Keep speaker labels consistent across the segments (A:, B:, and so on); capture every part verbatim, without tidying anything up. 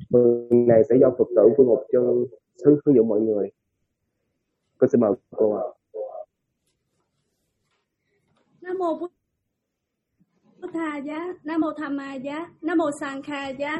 A: Phần này sẽ do Phật tử Phương Ngọc Trân hướng hướng dẫn mọi người. Cô xin mời cô ạ.
B: Nam mô Bụt Tha giá, Nam mô Tham Ma giá, Nam mô Sang Kha giá.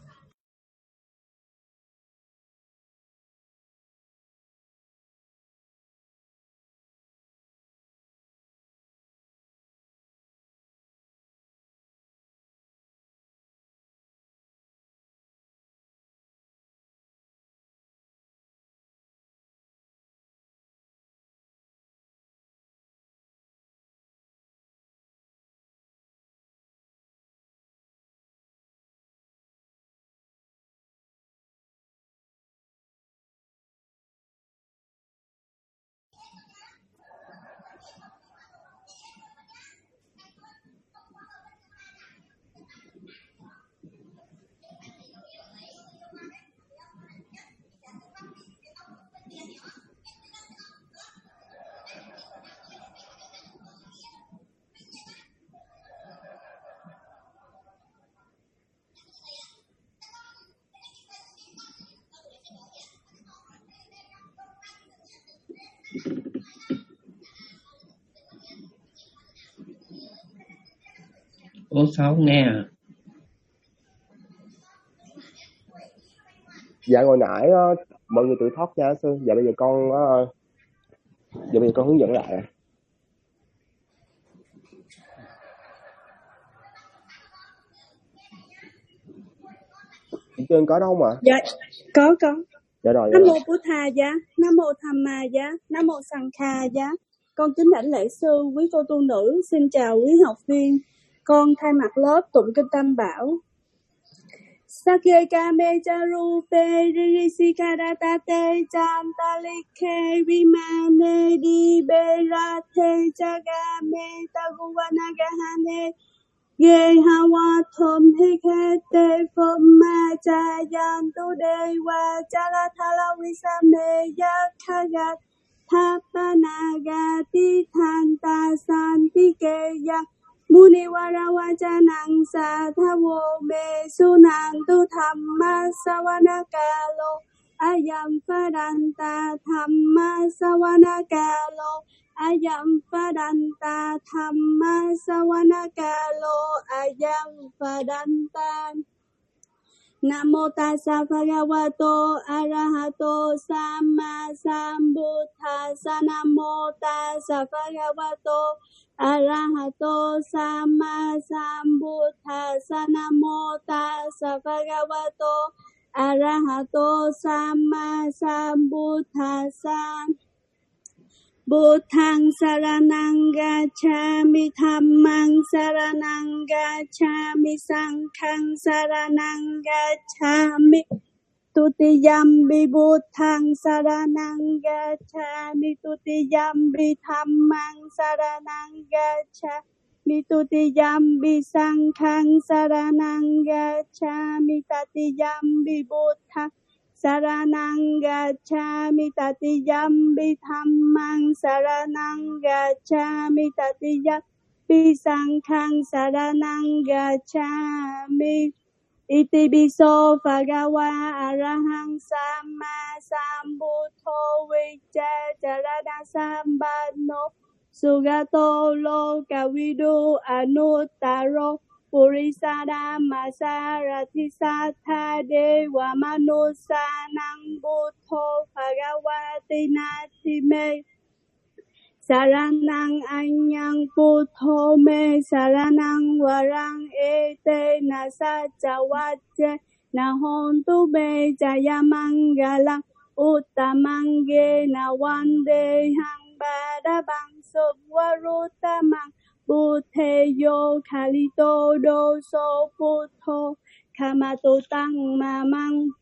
C: Cô Sáu nghe à?
A: Dạ hồi nãy uh, mọi người tự thoát nha sư. Dạ bây giờ con uh, dạ bây giờ con hướng dẫn lại. Chị Trân có đâu mà?
B: Dạ, có có.
A: Dạ rồi.
B: Nam
A: Dạ
B: mô
A: rồi.
B: Bụt Tha giá, Nam mô Tham Ma giá, Nam mô Sang Kha giá. Con kính đảnh lễ sư, quý cô tu nữ, xin chào quý học viên. Con thay mặt lớp tụng kinh Tam Bảo. Sakye kame charupe ririsikaratate chantalike vimane di berate chagame taguvanagahane ye hawa thom hikete foma chayan tu dewa chalathala visame yakhagat thapanaga tithanta santikeya Muniwara wajanang sadhavo me sunang tu thamma savanakalo ayam padanta thamma savanakalo ayam padanta thamma savanakalo ayam padanta. Namo tassa bhagavato arahato samma sambuddhassa. Namo tassa bhagavato arahato samma sambuddhassa. Namo tassa bhagavato arahato samma sambuddhassa. Buddhang saranang gacchami, dhammang saranang gacchami, sanghang saranang gacchami. Tutiyampi buddhang saranang gacchami, tutiyampi dhammang saranang gacchami, tutiyampi sanghang saranang gacchami, tatiyampi buddhang saranang gacchami, tatiyampi dhammang saranang gacchami, tatiyampi sanghang saranang gacchami. Iti biso bhagava arahang samma sambuddho vicca charana sambanno sugato lokavidu anuttaro Purisada masarati satha dewa manusanang buddho bhagavati nati me saranang anyang buddho me saranang varang ete nasacavace nahontu me jayamangalang uttamange nawandehang badabang subvarutamang Buddheyo kalito doso buddho kamato tang mamang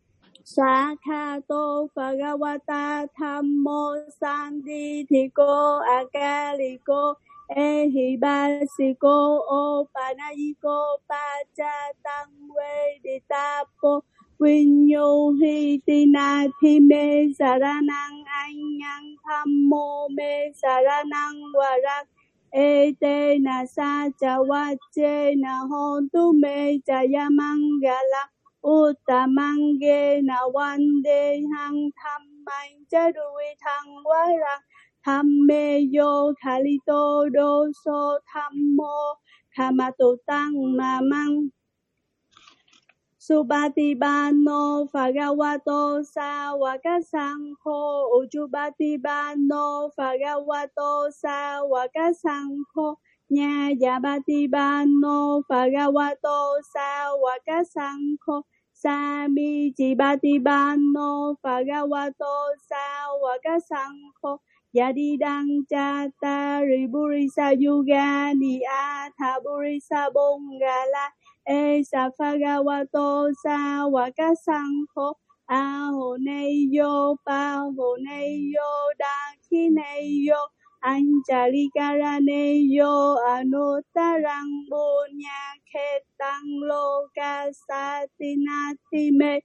B: sakhato bhagavata thammo sandithiko akaliko ehibasiko opanayiko pachatang veditapo vinyohi tinathime saranang anyang thammo me saranang varak Ete na sa cha wa che na hon tu me cha ya mangala Uttamange na wande hang thammang jadui thang warang thamme yo khalito do so thammo kamato tang mamang Subhatibano Bhagavato Sāvaka Saṅkho Ujjubatibano Bhagavato Sāvaka Saṅkho Ñāyapatibano Bhagavato Sāvaka Saṅkho Samiccipatibano Bhagavato Sāvaka Saṅkho Yadidang Cattari Purisa Yugani Atha Purisa Bongala Esa Bhagavato Sāvaka Saṅkho Ahoneyo Pahoneyo Dakhineyo Anjalikaraneyo Anuttarang Punya Khetang Loka Satinatime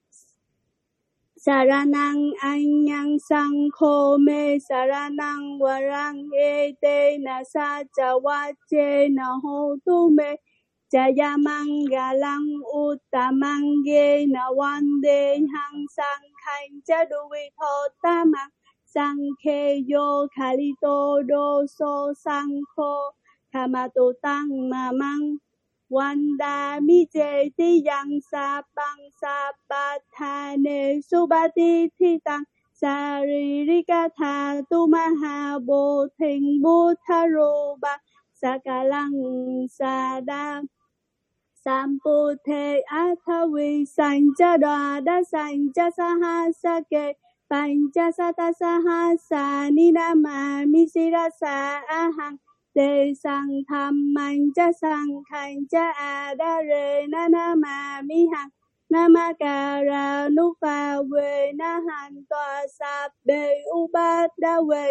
B: Saranang Anyang Saṅkho Me Saranang Varang Ete Nasa Vache Nahotu Me Jayamangalang Uttamange na wande hang sangkhang jadui tho tamang sangkhe yo khalito do so sangkho kamato tang mamang wanda mi je ti yang sa bang sa ba tha ne subati thi tang saririka tha tu maha bo thing bu tha ro ba sakalang sa Samputhe Athavi Sañca Đa Sañca Sahasake Pancha Sata Sahasa Ninama Misirasa Ahang Te Sang Tham Mancha Sang Khancha Adare Nanama Mihang Namakara Nupa Ve Nahan Toa Sap Be Ubat Da Ve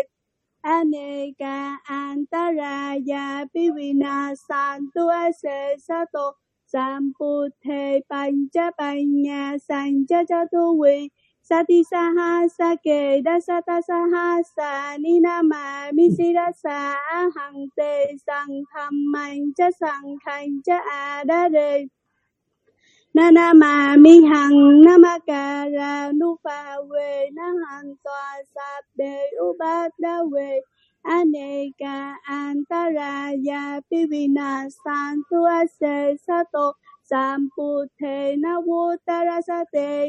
B: Aneka Antaraya Pivina Santu Ase Sato Samputhe Pancha Panya Sancha Chatuvi Sati Sahasake Dasata Sahasa Ninama Misirasa Ahang Te Sang Tham Mancha Sang Khancha Adare Nanama Mihang Namakara Nupa Ve Nahan Toa Sap De Ubat Da Ve Aneka Antaraya Pivina Santu Ase Sato Samputhe Navutarasate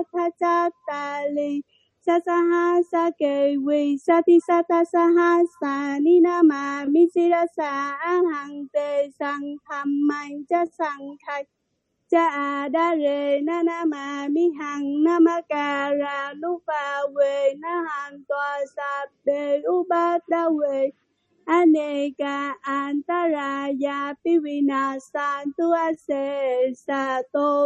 B: Athachatali Sasahasake Vi Sati Sata Sahasa Ninama Misirasa Ahang Te Sang Tham Mancha Sang Khai Cha Adare Nanama Mihang Namakara Nupa Ve Nahan Toa Sap De Ubat Da Ve Aneka Antaraya Pivina Santu Ase Sato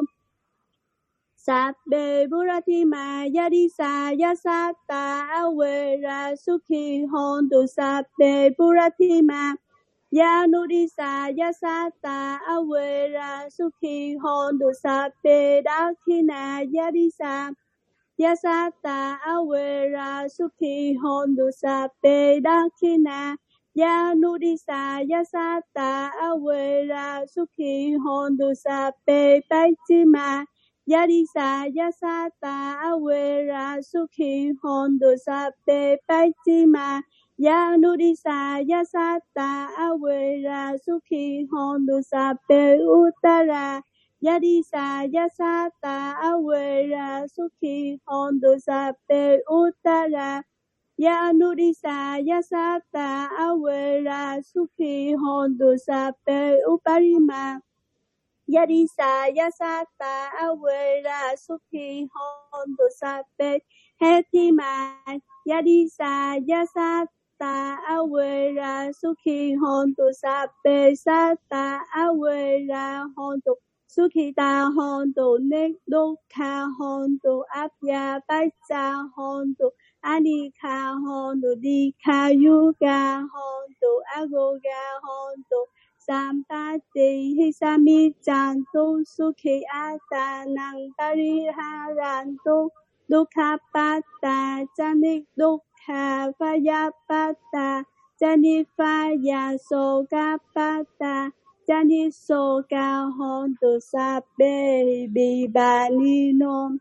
B: Sabbe Buratima Yadisa Yasata Awera Sukhi Hontu Sabbe Buratima Yanudisa Yasata Awera Sukhi Hontu Sabbe Dakhina Yadisa Yasata Awera Sukhi Hontu Sabbe Dakhina Yanudisa Yasata Awera Sukhi Hontu Sabbe Pachima Yadisa Yasata Awera Sukhi Hontu Sabbe Pachima Yanudisa Yasata Awera Sukhi Hontu Sabbe Uttara Yadisa Yasata Awera Sukhi Hontu Sabbe Uttara Yanudisa Yasata Awera Sukhi Hontu Sabbe Uparima Yadisa Yasata Awera Sukhi Hontu Sabbe Hetima Yadisa Yasata Awera Sukhi Hontu Sabbe Sata Awera Hontu Sukhita Hontu Nikdukha Hontu Abhya Pacha Hontu Anika Hontu Dikha Yuga Hontu Agoga Hontu Sampati Hisami Chantu Sukhi Atanang Pariharantu Dukha Pata Janik Dukha Vayapata Janifaya Soka Pata Janiso ca hon tu sa be bi ba ni nom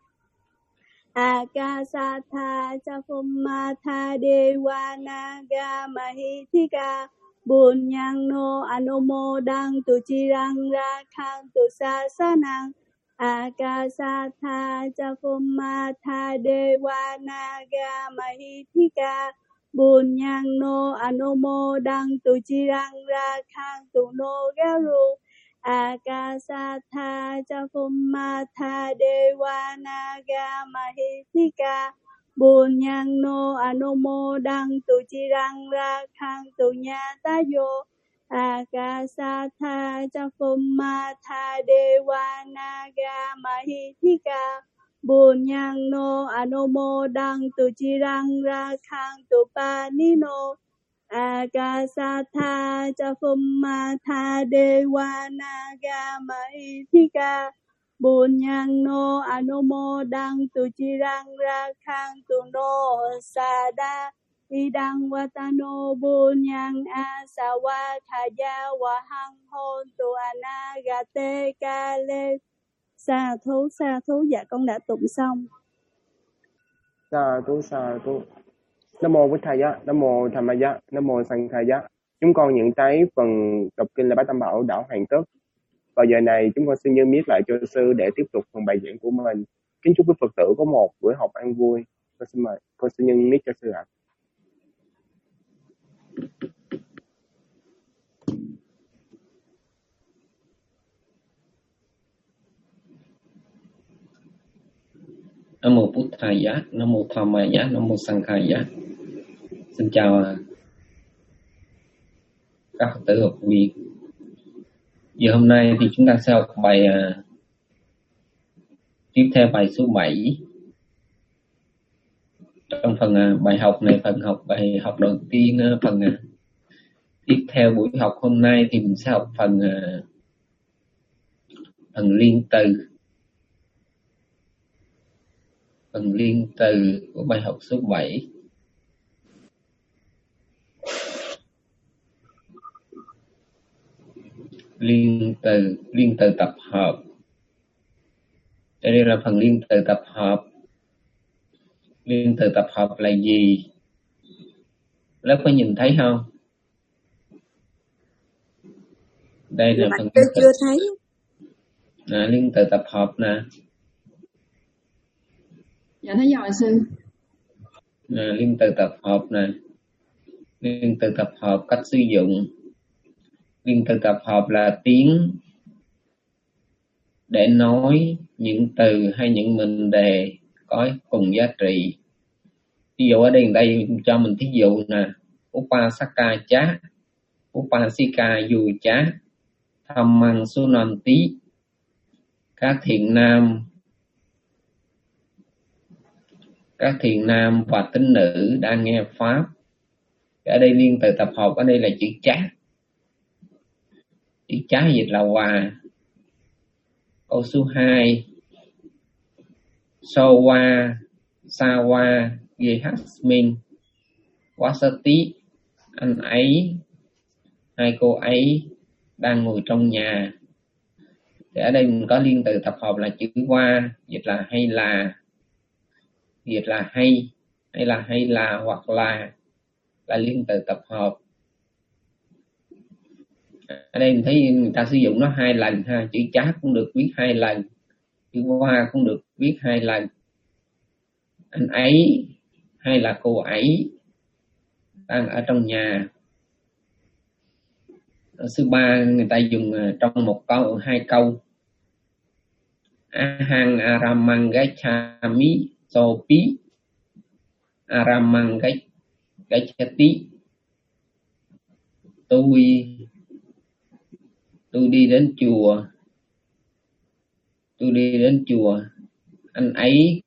B: Akasatha cha phummatha dewana ga mahithika bunyang no anumodang tu chirang rakhang tu sasanang Akasatha cha phummatha dewana ga mahithika bunyang no anumodang tu chirang rakhang tu no garu Akasatha cha phummatha devanaga mahithika bunyang no anumodang tu chirang rakhang tu nyatayo Akasatha cha phummatha devanaga mahithika bunyang no anumodang tu chirang rakhang tu panino Akasatha cha phummatha devanaga mahithika bunyang no anumodang tu chirang rakhang tu no sada idang watano bunyang asawa thaya wahang hôn tu anagate kale. Sa thú sa thú. Dạ con đã tụng xong.
A: Sa thú sa thú. Nam mô Bụt Thaya, Nam mô Tham Maya, Nam mô Sang Thaya. Chúng con nhận thấy phần đọc kinh là Bát Tam Bảo đã hoàn tất. Vào giờ này chúng con xin nhớ miết lại cho sư để tiếp tục phần bài giảng của mình. Kính chúc quý Phật tử có một buổi học an vui. Con xin mời, con xin nhân miết cho sư ạ.
C: Nam mô Bụt Thaya, Nam mô Tham Maya, Nam mô Sang Thaya. Xin chào các Phật tử học viên. Giờ hôm nay thì chúng ta sẽ học bài uh, tiếp theo bài số bảy. Trong phần uh, bài học này, phần học bài học đầu tiên, uh, phần uh, tiếp theo buổi học hôm nay thì mình sẽ học phần uh, phần liên từ. Phần liên từ của bài học số bảy. Liên từ, liên từ tập hợp. Đây là phần liên từ tập hợp. Liên từ tập hợp là gì? Lớp có nhìn thấy không? Đây là phần
B: tôi chưa thấy.
C: À, liên từ tập hợp nè.
D: Dạ thấy rồi sư.
C: À, liên từ tập hợp nè. Liên từ tập hợp cách sử dụng. Liên từ tập hợp là tiếng để nói những từ hay những mệnh đề có cùng giá trị. Ví dụ ở đây đây cho mình thí dụ nè, Upasaka chá, Upasika dù chá, Dhammang sunanti, các thiện nam, các thiện nam và tín nữ đang nghe pháp. Ở đây liên từ tập hợp ở đây là chữ chá. Chữ chá dịch là hòa. Câu số hai, Sowa, Sawa, Gehasmin, Wasati, anh ấy, hai cô ấy đang ngồi trong nhà. Thì ở đây mình có liên từ tập hợp là chữ qua, dịch là hay là, dịch là hay, hay là hay là hoặc là, là liên từ tập hợp. Ở đây mình thấy người ta sử dụng nó hai lần ha, chữ chá cũng được viết hai lần, chữ hoa cũng được viết hai lần. Anh ấy hay là cô ấy đang ở trong nhà. Ở số ba người ta dùng trong một câu, hai câu. Ahang aramang gachami sopi aramang gachati. Tôi tôi đi đến chùa, tôi đi đến chùa, anh ấy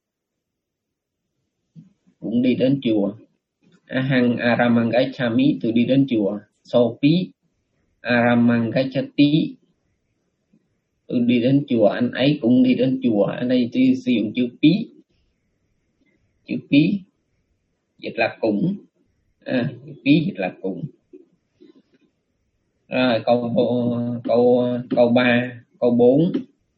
C: cũng đi đến chùa. Ahang aramang gachami, tôi đi đến chùa. Sopi aramang gachati, tôi đi đến chùa, anh ấy cũng đi đến chùa. Ở đây tôi sử dụng chữ pí, chữ pí dịch là cũng, à, chữ pí dịch là cũng. Rồi câu câu câu ba, câu bốn.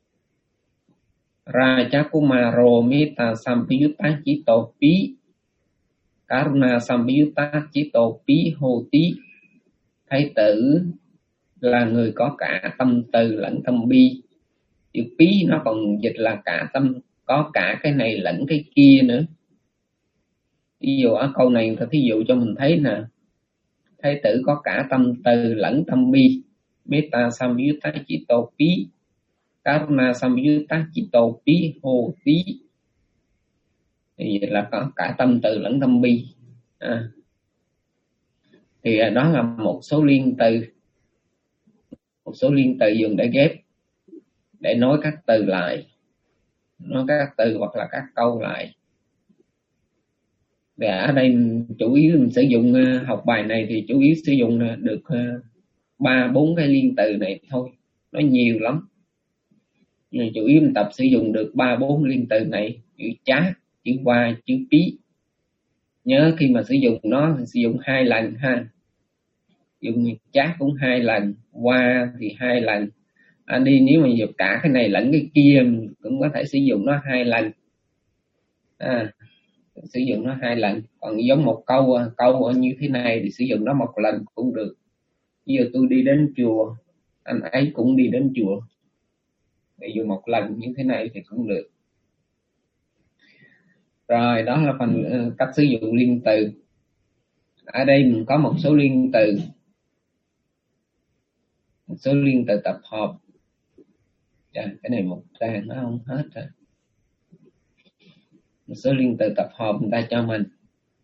C: Raja Kumaro Mita Sampayutta Chito Pi Karuna Sampayutta Chito Pi Hoti. Thái tử là người có cả tâm từ lẫn tâm bi. Chữ Pi nó còn dịch là cả tâm, có cả cái này lẫn cái kia nữa. Ví dụ ở câu này thí dụ cho mình thấy nè, thái tử có cả tâm từ lẫn tâm bi. Metta Sampayutta Chito Pi Karuna Sampayutta Chito Pi Hoti. Thì là có cả tâm từ lẫn tâm bi. À. Thì đó là một số liên từ, một số liên từ dùng để ghép, để nối các từ lại, nối các từ hoặc là các câu lại. Và ở đây chủ yếu mình sử dụng học bài này thì chủ yếu sử dụng được ba bốn cái liên từ này thôi, nó nhiều lắm. Nhưng chủ yếu mình tập sử dụng được ba bốn liên từ này, chữ chá, chữ qua, chữ pí. Nhớ khi mà sử dụng nó thì sử dụng hai lần ha. Dùng chá cũng hai lần, qua thì hai lần. À, đi nếu mà dùng cả cái này lẫn cái kia cũng có thể sử dụng nó hai lần. À, sử dụng nó hai lần. Còn giống một câu câu như thế này thì sử dụng nó một lần cũng được. Bây giờ tôi đi đến chùa, anh ấy cũng đi đến chùa. Để dùng một lần như thế này thì cũng được. Rồi đó là phần uh, cách sử dụng liên từ. Ở đây mình có một số liên từ, một số liên từ tập hợp. Chà, cái này một trang nó không hết rồi. Một số liên từ tập hợp người ta cho mình.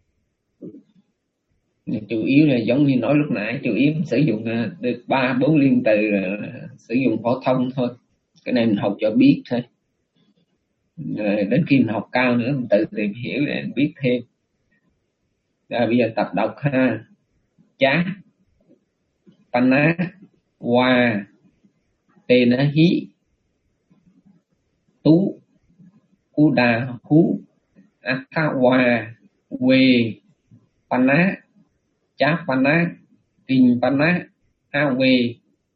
C: Nhưng chủ yếu là giống như nói lúc nãy, chủ yếu sử dụng uh, được ba bốn liên từ uh, sử dụng phổ thông thôi. Cái này mình học cho biết thôi. Rồi đến khi mình học cao nữa mình tự tìm hiểu để biết thêm. Rồi bây giờ tập đọc ha. Chá, Panna, Hoa, Tena Hí, Tú, Uda Hú, Atha Hoa, Quê, Panna, Chá Panna, Kinh Panna, A Quê.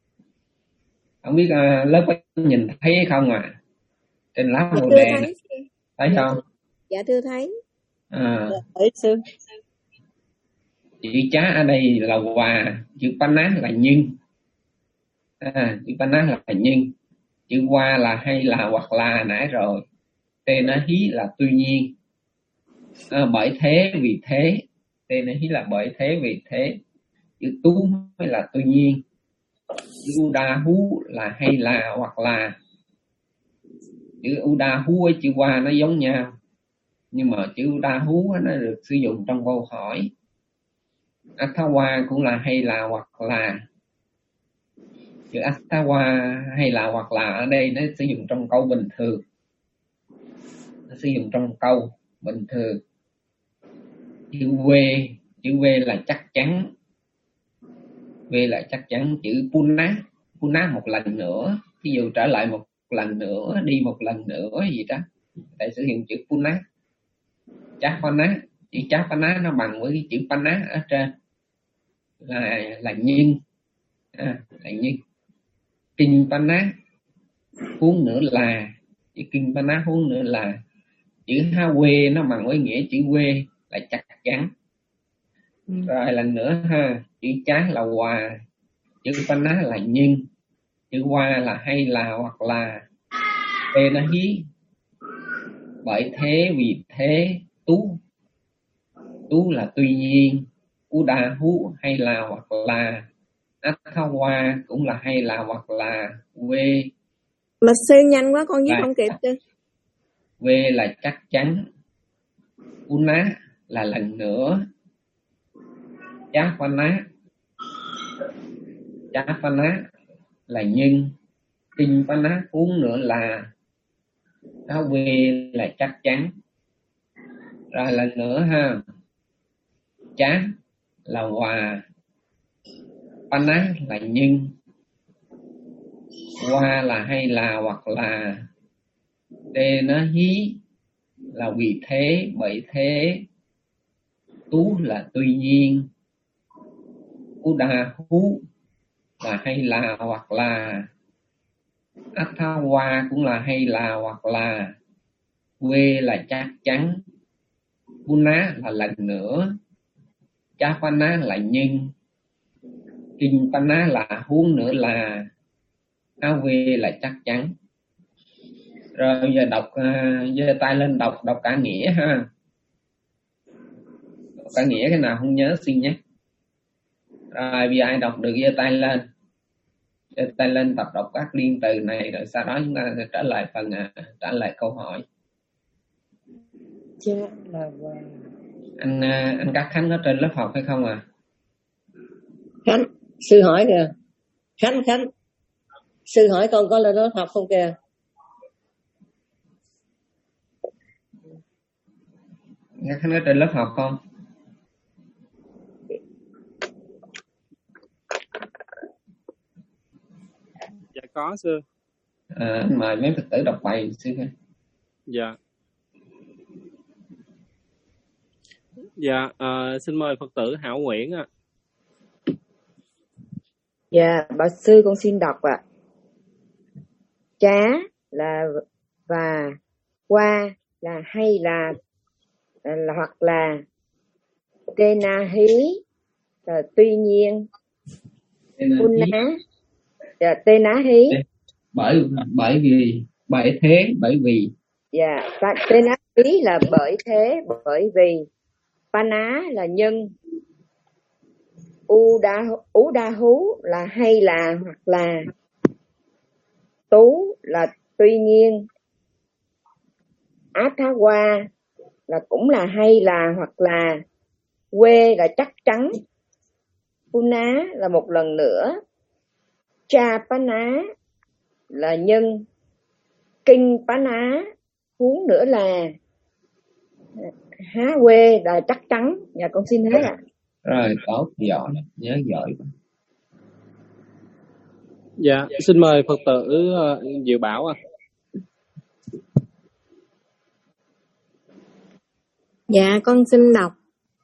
C: Không biết uh, lớp có nhìn thấy không à? Trên lá bồ đề này. Thấy không?
D: Dạ thưa thấy.
C: À.
D: Dạ, sư.
C: Chữ chá ở đây là hòa, chữ panna là nhưng. À, chữ panna là nhưng. Chữ qua là hay là hoặc là nãy rồi. Tên nó hí là tuy nhiên. À, bởi thế vì thế. Tên nó hí là bởi thế vì thế. Chữ tú mới là tuy nhiên. Chữ uda hú là hay là hoặc là. Chữ uda hú với chữ qua nó giống nhau. Nhưng mà chữ uda hú nó được sử dụng trong câu hỏi. Athawa cũng là hay là hoặc là. Chữ Athawa hay là hoặc là ở đây nó sử dụng trong câu bình thường. Nó sử dụng trong câu bình thường. Chữ V, chữ V là chắc chắn. V là chắc chắn. Chữ Punna, Punna một lần nữa. Ví dụ trở lại một lần nữa, đi một lần nữa gì đó. Để sử dụng chữ Punna. Chapana, chữ Chapana nó bằng với cái chữ Panna ở trên. Là, là nhưng. À, là nhưng. Kinh Panna huống nữa là. Chữ kinh Panna huống nữa là. Chữ ha quê nó bằng với nghĩa chữ quê là chắc chắn. Ừ. Rồi lần nữa ha. Chữ chá là hòa. Chữ Panna là nhưng. Chữ qua là hay là hoặc là. Tê nó hí. Bởi thế vì thế. Tú. Tú là tuy nhiên. Uda hú hay là hoặc là. Athawa cũng là hay là hoặc là. Quê.
D: Mà sư nhanh quá con viết không kịp sư.
C: Quê là chắc chắn. Una là lần nữa. Chapana. Chapana là nhưng. Kinh Panna uống nữa là. Áo quê là chắc chắn. Rồi lần nữa ha. Chá là hòa. Panna là nhưng. Qua là hay là hoặc là. Tê nó hí là vì thế, bởi thế. Tú là tuy nhiên. Uda hú là hay là hoặc là, Athawa cũng là hay là hoặc là, quê là chắc chắn, Puna là lần nữa, Chapana là nhưng, Kinpana là huống nữa là, Ave là chắc chắn. Rồi giờ đọc, giơ tay lên đọc đọc cả nghĩa ha. Đọc cả nghĩa cái nào không nhớ xin nhé. Rồi bây giờ ai đọc được giơ tay lên. Giơ tay lên tập đọc các liên từ này, rồi sau đó chúng ta sẽ trả lời phần à, trả lời câu hỏi.
E: Cha là và.
C: Anh anh Cát Khánh có trên lớp học hay không à?
E: Khánh, sư hỏi kìa. Khánh Khánh, sư hỏi con có lên lớp học không kìa?
C: Cát Khánh có trên lớp học không?
F: Dạ có sư.
C: À, anh mời mấy Phật tử đọc bài sư.
F: Dạ. Dạ, uh, xin mời Phật tử Hảo Nguyễn ạ. À.
D: Dạ, bà sư con xin đọc ạ. À. Chá là và, qua là hay là, là hoặc là, tê na hí là tuy nhiên, pun ná, dạ, tê ná hí.
C: Bởi bởi vì bởi thế bởi vì.
D: Dạ, tê ná hí là bởi thế bởi vì. Pa ná là nhân, u đa ú đa hú là hay là hoặc là, tú là tuy nhiên, á thá qua là cũng là hay là hoặc là, quê là chắc chắn, pu ná là một lần nữa, cha pa ná là nhân, kinh pa ná huống nữa là, há quê là chắc chắn. Dạ con xin hết ạ. À.
C: Rồi tốt, giỏi, nhớ giỏi.
F: Dạ, xin mời Phật tử uh, Diệu Bảo ạ. À.
D: Dạ con xin đọc.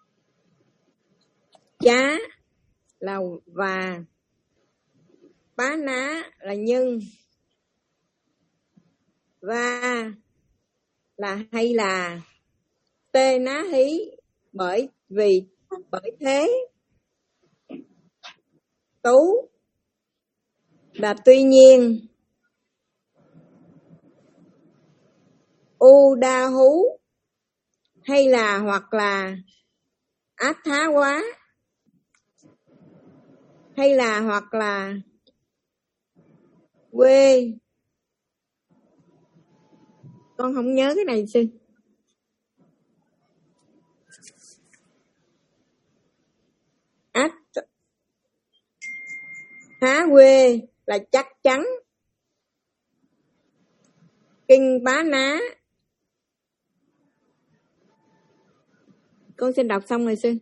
D: Chá là và, pá ná là nhân, và là hay là, tê ná hí bởi vì bởi thế, tú là tuy nhiên, u đa hú hay là hoặc là, át thá quá hay là hoặc là, quê. Con không nhớ cái này sư. Át thá quê là chắc chắn, kinh bá ná. Con xin đọc xong rồi sư.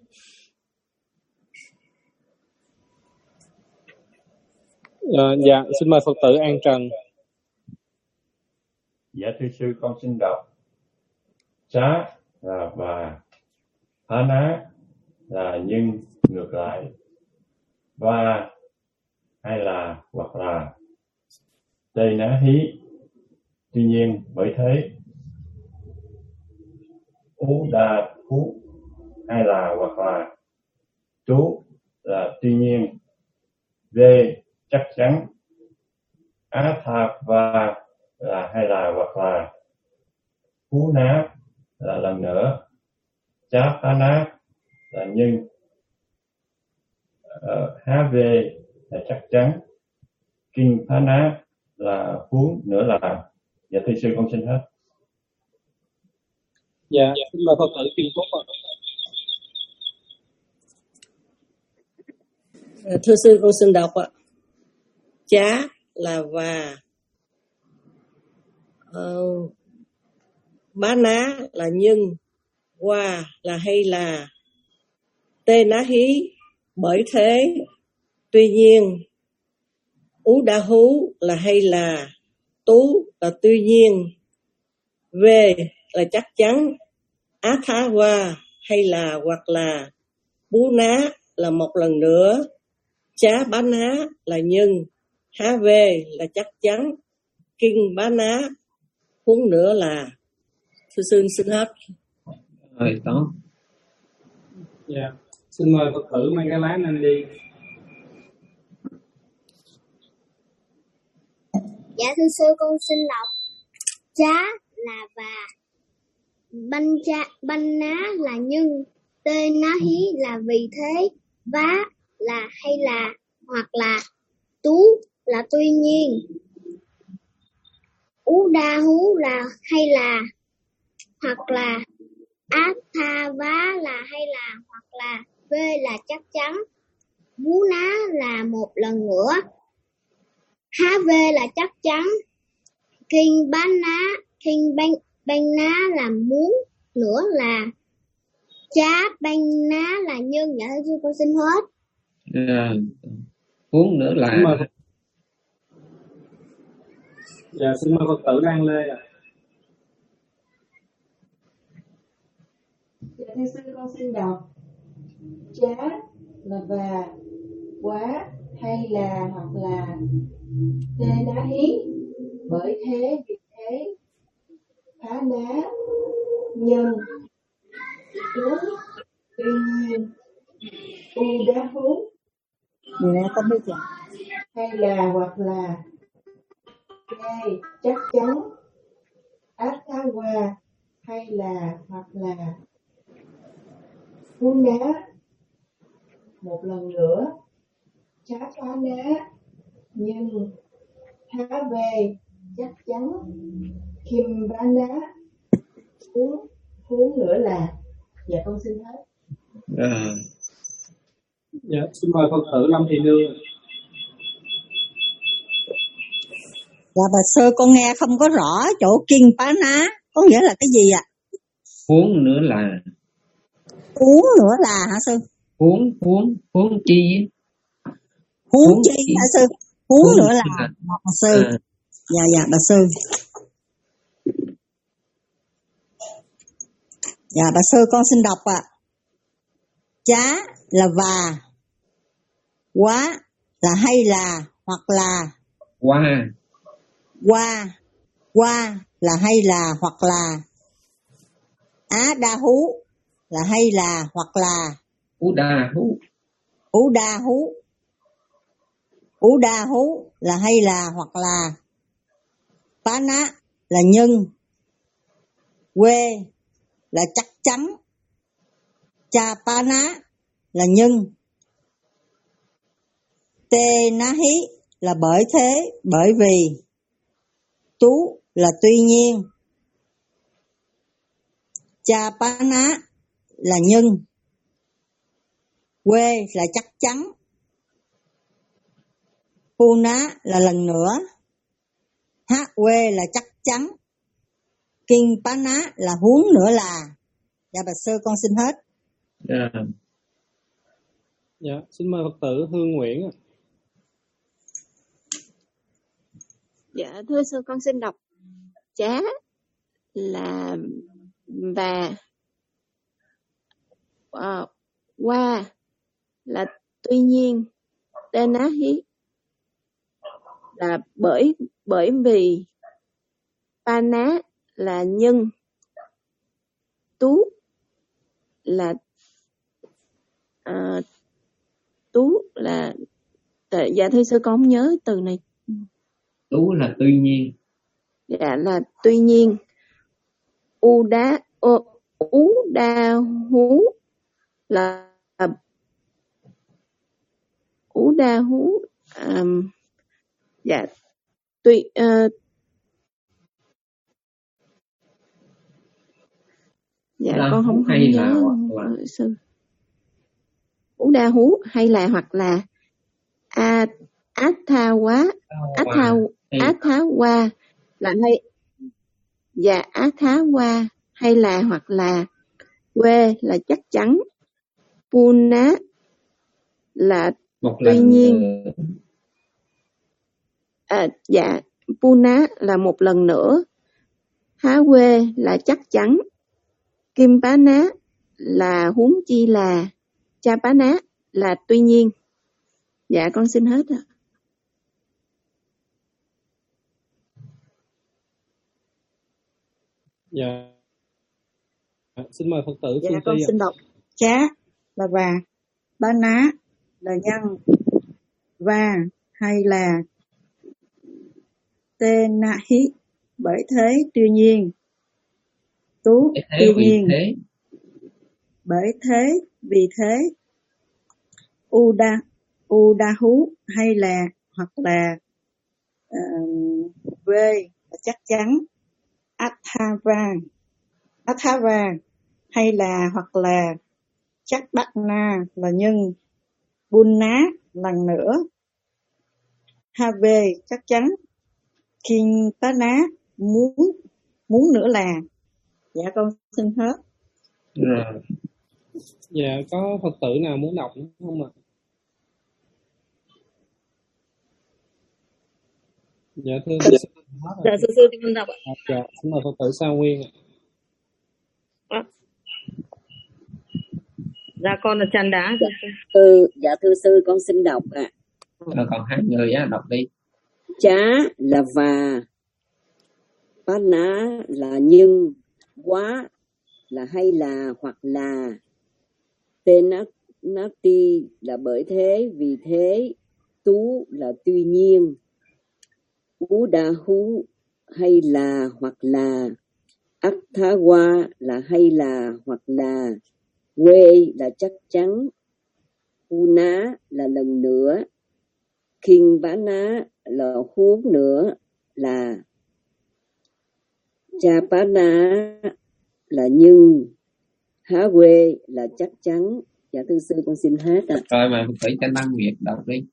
F: À, dạ, xin mời Phật tử An Trần.
G: Dạ thưa sư, con xin đọc. Chá là và, phá ná là nhưng ngược lại, và hay là hoặc là, tê ná hí tuy nhiên bởi thế, ú đa hú hay là hoặc là, tú là tuy nhiên, về chắc chắn, á tha và là hay là hoặc là, hú ná là lần nữa, chá phá ná là nhưng, uh, há về là chắc chắn, kinh phá ná là huống nữa là. Dạ thưa sư con xin hết.
F: Dạ, xin mời Phật tử Kim Phúc ạ.
E: Thưa sư con xin đọc ạ. Chá là và, uh, bá ná là nhưng, qua là hay là, tê ná hí bởi thế, tuy nhiên, ú đa hú là hay là, tú là tuy nhiên, về là chắc chắn, á thá qua hay là hoặc là, bú ná là một lần nữa, Chá bá ná là nhân, há về là chắc chắn, kinh bá ná huống nữa là. Sư sư xin hết.
C: Rồi tốt.
F: Dạ. Xin mời Phật tử mang cái lá lên đi.
H: Dạ thưa sư, con xin đọc. Chá là và, banh cha banh ná là nhân, tê ná hí là vì thế, vá là hay là hoặc là, tú là tuy nhiên, ú đa hú là hay là hoặc là, á tha vá là hay là hoặc là, v là chắc chắn, vú ná là một lần nữa, há v là chắc chắn, kinh bán ná kinh banh banh ná là muốn nữa là, chá banh ná là nhân. Dạ thưa sư, con xin hết.
C: À, huống nữa là.
F: Xin mời, dạ, xin mời Phật tử Đăng Lê ạ.
I: Dạ thưa sư, con xin đọc. Chá là và, quá hay là hoặc là, tê ná hí bởi thế vì thế, phá ná nhân, tú tuy nhiên, u đá hú hay là hoặc là, kê chắc chắn, át tha qua hay là hoặc là, phú ná một lần nữa, chá phá ná nhưng, há về chắc chắn, kim bá ná huống huống nữa là. Dạ con xin hết.
C: À.
F: Dạ, xin mời Phật tử Lâm Thị Nương.
J: Dạ bà sư, con nghe không có rõ chỗ kinh bá ná có nghĩa là cái gì ạ?
C: Huống nữa là.
J: Huống nữa là hả sư?
C: Huống huống huống chi?
J: Huống, huống chi hả sư? Huống, huống nữa là, là bà sư. À. Dạ dạ bà sư. Dạ bà sư, con xin đọc ạ. À. Chá là và, quá là hay là hoặc là,
C: qua
J: qua qua là hay là hoặc là, á đa hú là hay là hoặc là,
C: ú đa hú
J: ú đa hú ú đa hú là hay là hoặc là, pá ná là nhân, quê là chắc chắn, cha pá ná là nhân, tê ná hí là bởi thế bởi vì, tú là tuy nhiên, cha pá ná là nhân, quê là chắc chắn, phu ná là lần nữa, hát quê là chắc chắn, kinh pá ná là huống nữa là. Dạ bà sư, con xin hết.
C: Yeah.
F: Dạ, xin mời Phật tử Hương Nguyễn.
K: Dạ thưa sư, con xin đọc. Chá là và, uh, qua là tuy nhiên, tê ná hí là bởi bởi vì, pa ná là nhân, tú là uh, tú là, dạ thưa sư, con không nhớ từ này.
C: Tú là tuy nhiên.
K: Dạ là tuy nhiên, u đá ô, ú đa hú là ú đa hú um, dạ tuy uh, dạ là con không hay nhớ là... sư. Ú đa hú hay là hoặc là, a át tha quá át tha át thá qua là hay, dạ át thá qua hay là hoặc là, quê là chắc chắn, pu ná là
C: một
K: tuy nhiên, à, dạ pu ná là một lần nữa, há quê là chắc chắn, kim pá ná là huống chi là, cha pá ná là tuy nhiên. Dạ Dạ con xin hết ạ.
F: Dạ. Xin mời Phật tử
I: Dạ
F: Phương
I: con
F: Ti ạ.
I: xin đọc. Chá là và, ba ná là nhân, và hay là, tê na hí bởi thế tuy nhiên, tú
C: Bởi thế
I: tuy
C: vì
I: nhiên,
C: thế,
I: bởi thế vì thế, u đa u đa hú hay là hoặc là, uh, về là chắc chắn, athava athava hay là hoặc là, chắc đắc na là nhưng, bun ná lần nữa, ha về chắc chắn, kinh tá ná muốn muốn nữa là. Dạ con xin hết.
C: rồi.
F: Dạ, có Phật tử nào muốn đọc nữa không ạ? Dạ thưa sư sư.
D: Dạ sư sư cho con đọc ạ.
F: Dạ, xin mời Phật tử Sa Nguyên ạ.
D: À. Dạ con là Trần Đá.
L: Dạ thưa, dạ thưa sư con xin đọc ạ.
C: Rồi còn hai người á, đọc đi.
L: Chá là và, bá ná là nhưng, quá là hay là hoặc là, tên nát nát ti là bởi thế vì thế, tú là tuy nhiên, ú đa hú hay là hoặc là, ắt thá qua là hay là hoặc là, quê là chắc chắn, u ná là lần nữa, kinh bá ná là hú nữa là, cha bá ná là nhưng, há quê là chắc chắn. Dạ thưa sư con xin hết ạ. À.
C: Rồi mà Phật tử Chanh Đăng Nguyệt đọc đi.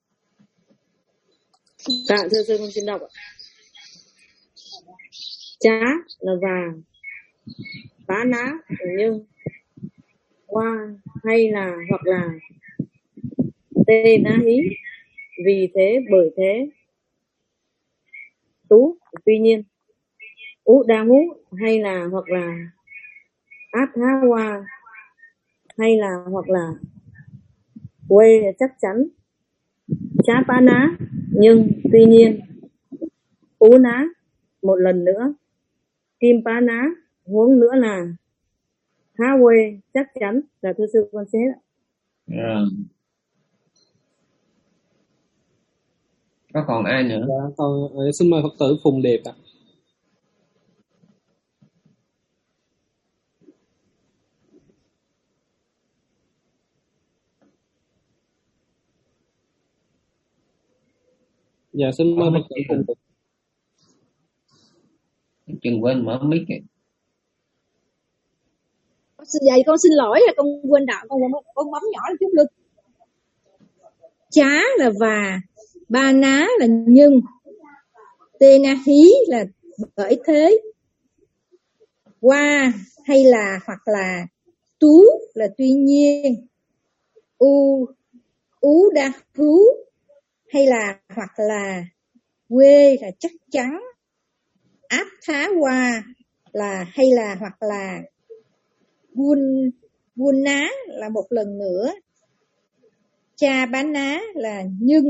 D: Dạ thưa sư con xin đọc ạ. Chá là và, bá ná là nhưng, qua hay là hoặc là, tê ná hí vì thế bởi thế, tú tuy nhiên, ú đa hú hay là hoặc là, át há hoa hay là hoặc là, quê chắc chắn, chá pá ná nhưng tuy nhiên, ú ná một lần nữa, kim pá ná huống nữa là, há quê chắc chắn. Là thưa sư con sẽ hết ạ.
C: Rồi. Có còn ai nữa?
F: Dạ, còn xin mời Phật tử Phùng Điệp ạ. Dạ xin mời Phật tử Phùng Điệp.
C: Chừng quên mở mic kìa.
M: Dạ con xin lỗi là con quên đạo, con con bấm nhỏ chút lực. Chá là và, ba ná là nhưng, tê na hí là bởi thế, qua hay là hoặc là, tú là tuy nhiên, u ú đa hú hay là hoặc là, quê là chắc chắn, áp thá qua là hay là hoặc là, buôn buôn ná là một lần nữa, cha bán ná là nhưng,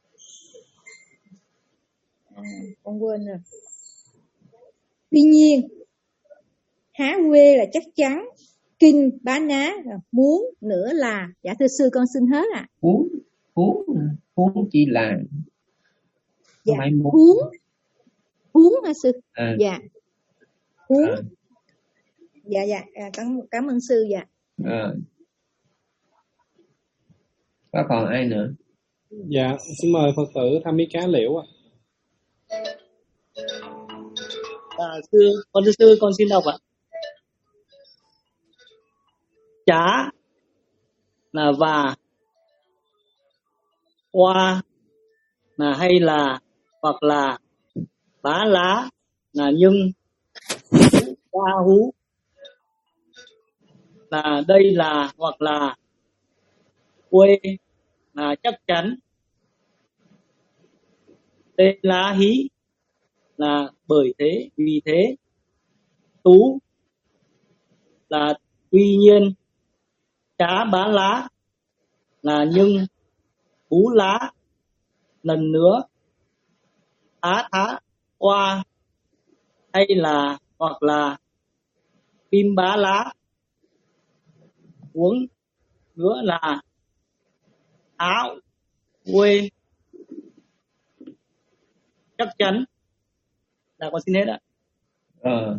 M: à, con quên rồi, tuy nhiên, há quê là chắc chắn, kinh bán ná là muốn nữa là. Dạ thưa sư con xin hết ạ. À.
C: Huống huống huống chi là.
M: Dạ huống huống hả sư? À. Dạ huống. À. Dạ dạ cảm cảm ơn sư. Dạ.
C: À. Có còn ai nữa?
F: Dạ xin mời Phật tử Tham Mỹ Cá Liễu ạ.
N: À, sư con sư con xin đọc ạ. Chá là và, hoa là hay là hoặc là, bá lá là nhưng, đa hú là đây là hoặc là, quê là chắc chắn, tê lá hí là bởi thế vì thế, tú là tuy nhiên, chá bán lá là nhưng, ú lá lần nữa. Á thá qua hay là hoặc là Pim bá lá, cuốn nữa là áo quê chắc chắn. Là con xin hết ạ.
C: Ờ.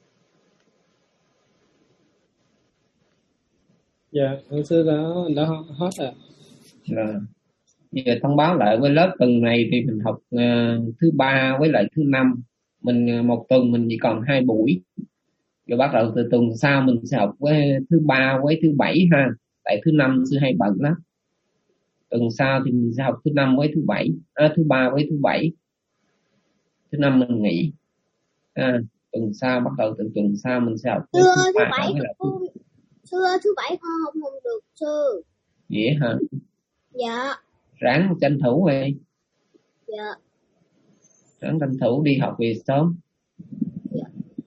F: Dạ, con sư đã đã hết ạ.
C: Rồi. Giờ thông báo lại với lớp tuần này thì mình học uh, thứ ba với lại thứ năm. Mình uh, một tuần mình chỉ còn hai buổi. Rồi bắt đầu từ tuần sau mình sẽ học với thứ ba với thứ bảy ha. Tại thứ năm sư hay bận lắm. Tuần sau thì mình sẽ học thứ năm với thứ bảy, à, thứ ba với thứ bảy. Thứ năm mình nghỉ. À, tuần sau bắt đầu từ tuần sau mình sẽ học với thứ ba với lại thứ.
H: Sư ơi, thứ bảy con học không được sư.
C: Vậy hả?
H: Dạ.
C: Ráng tranh thủ đi.
H: Dạ.
C: Ráng tranh thủ đi học về sớm.
H: Dạ.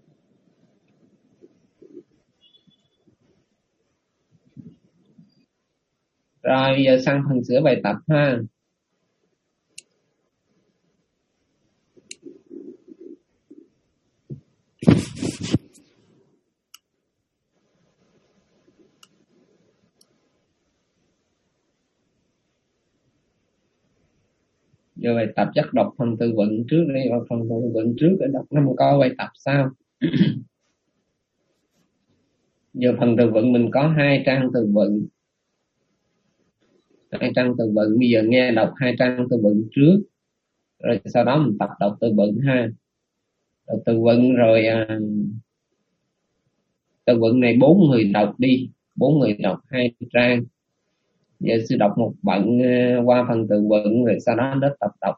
C: Rồi bây giờ sang phần sửa bài tập ha. Giờ bài tập chắc đọc phần từ vựng trước đi, và phần từ vựng trước để đọc năm câu bài tập sau. Giờ phần từ vựng mình có hai trang từ vựng. Hai trang từ vựng, bây giờ nghe đọc hai trang từ vựng trước. Rồi sau đó mình tập đọc từ vựng ha. Đọc từ vựng rồi à, từ vựng này bốn người đọc đi, bốn người đọc hai trang. Giờ sư đọc một bận qua phần từ vựng rồi sau đó đến tập đọc.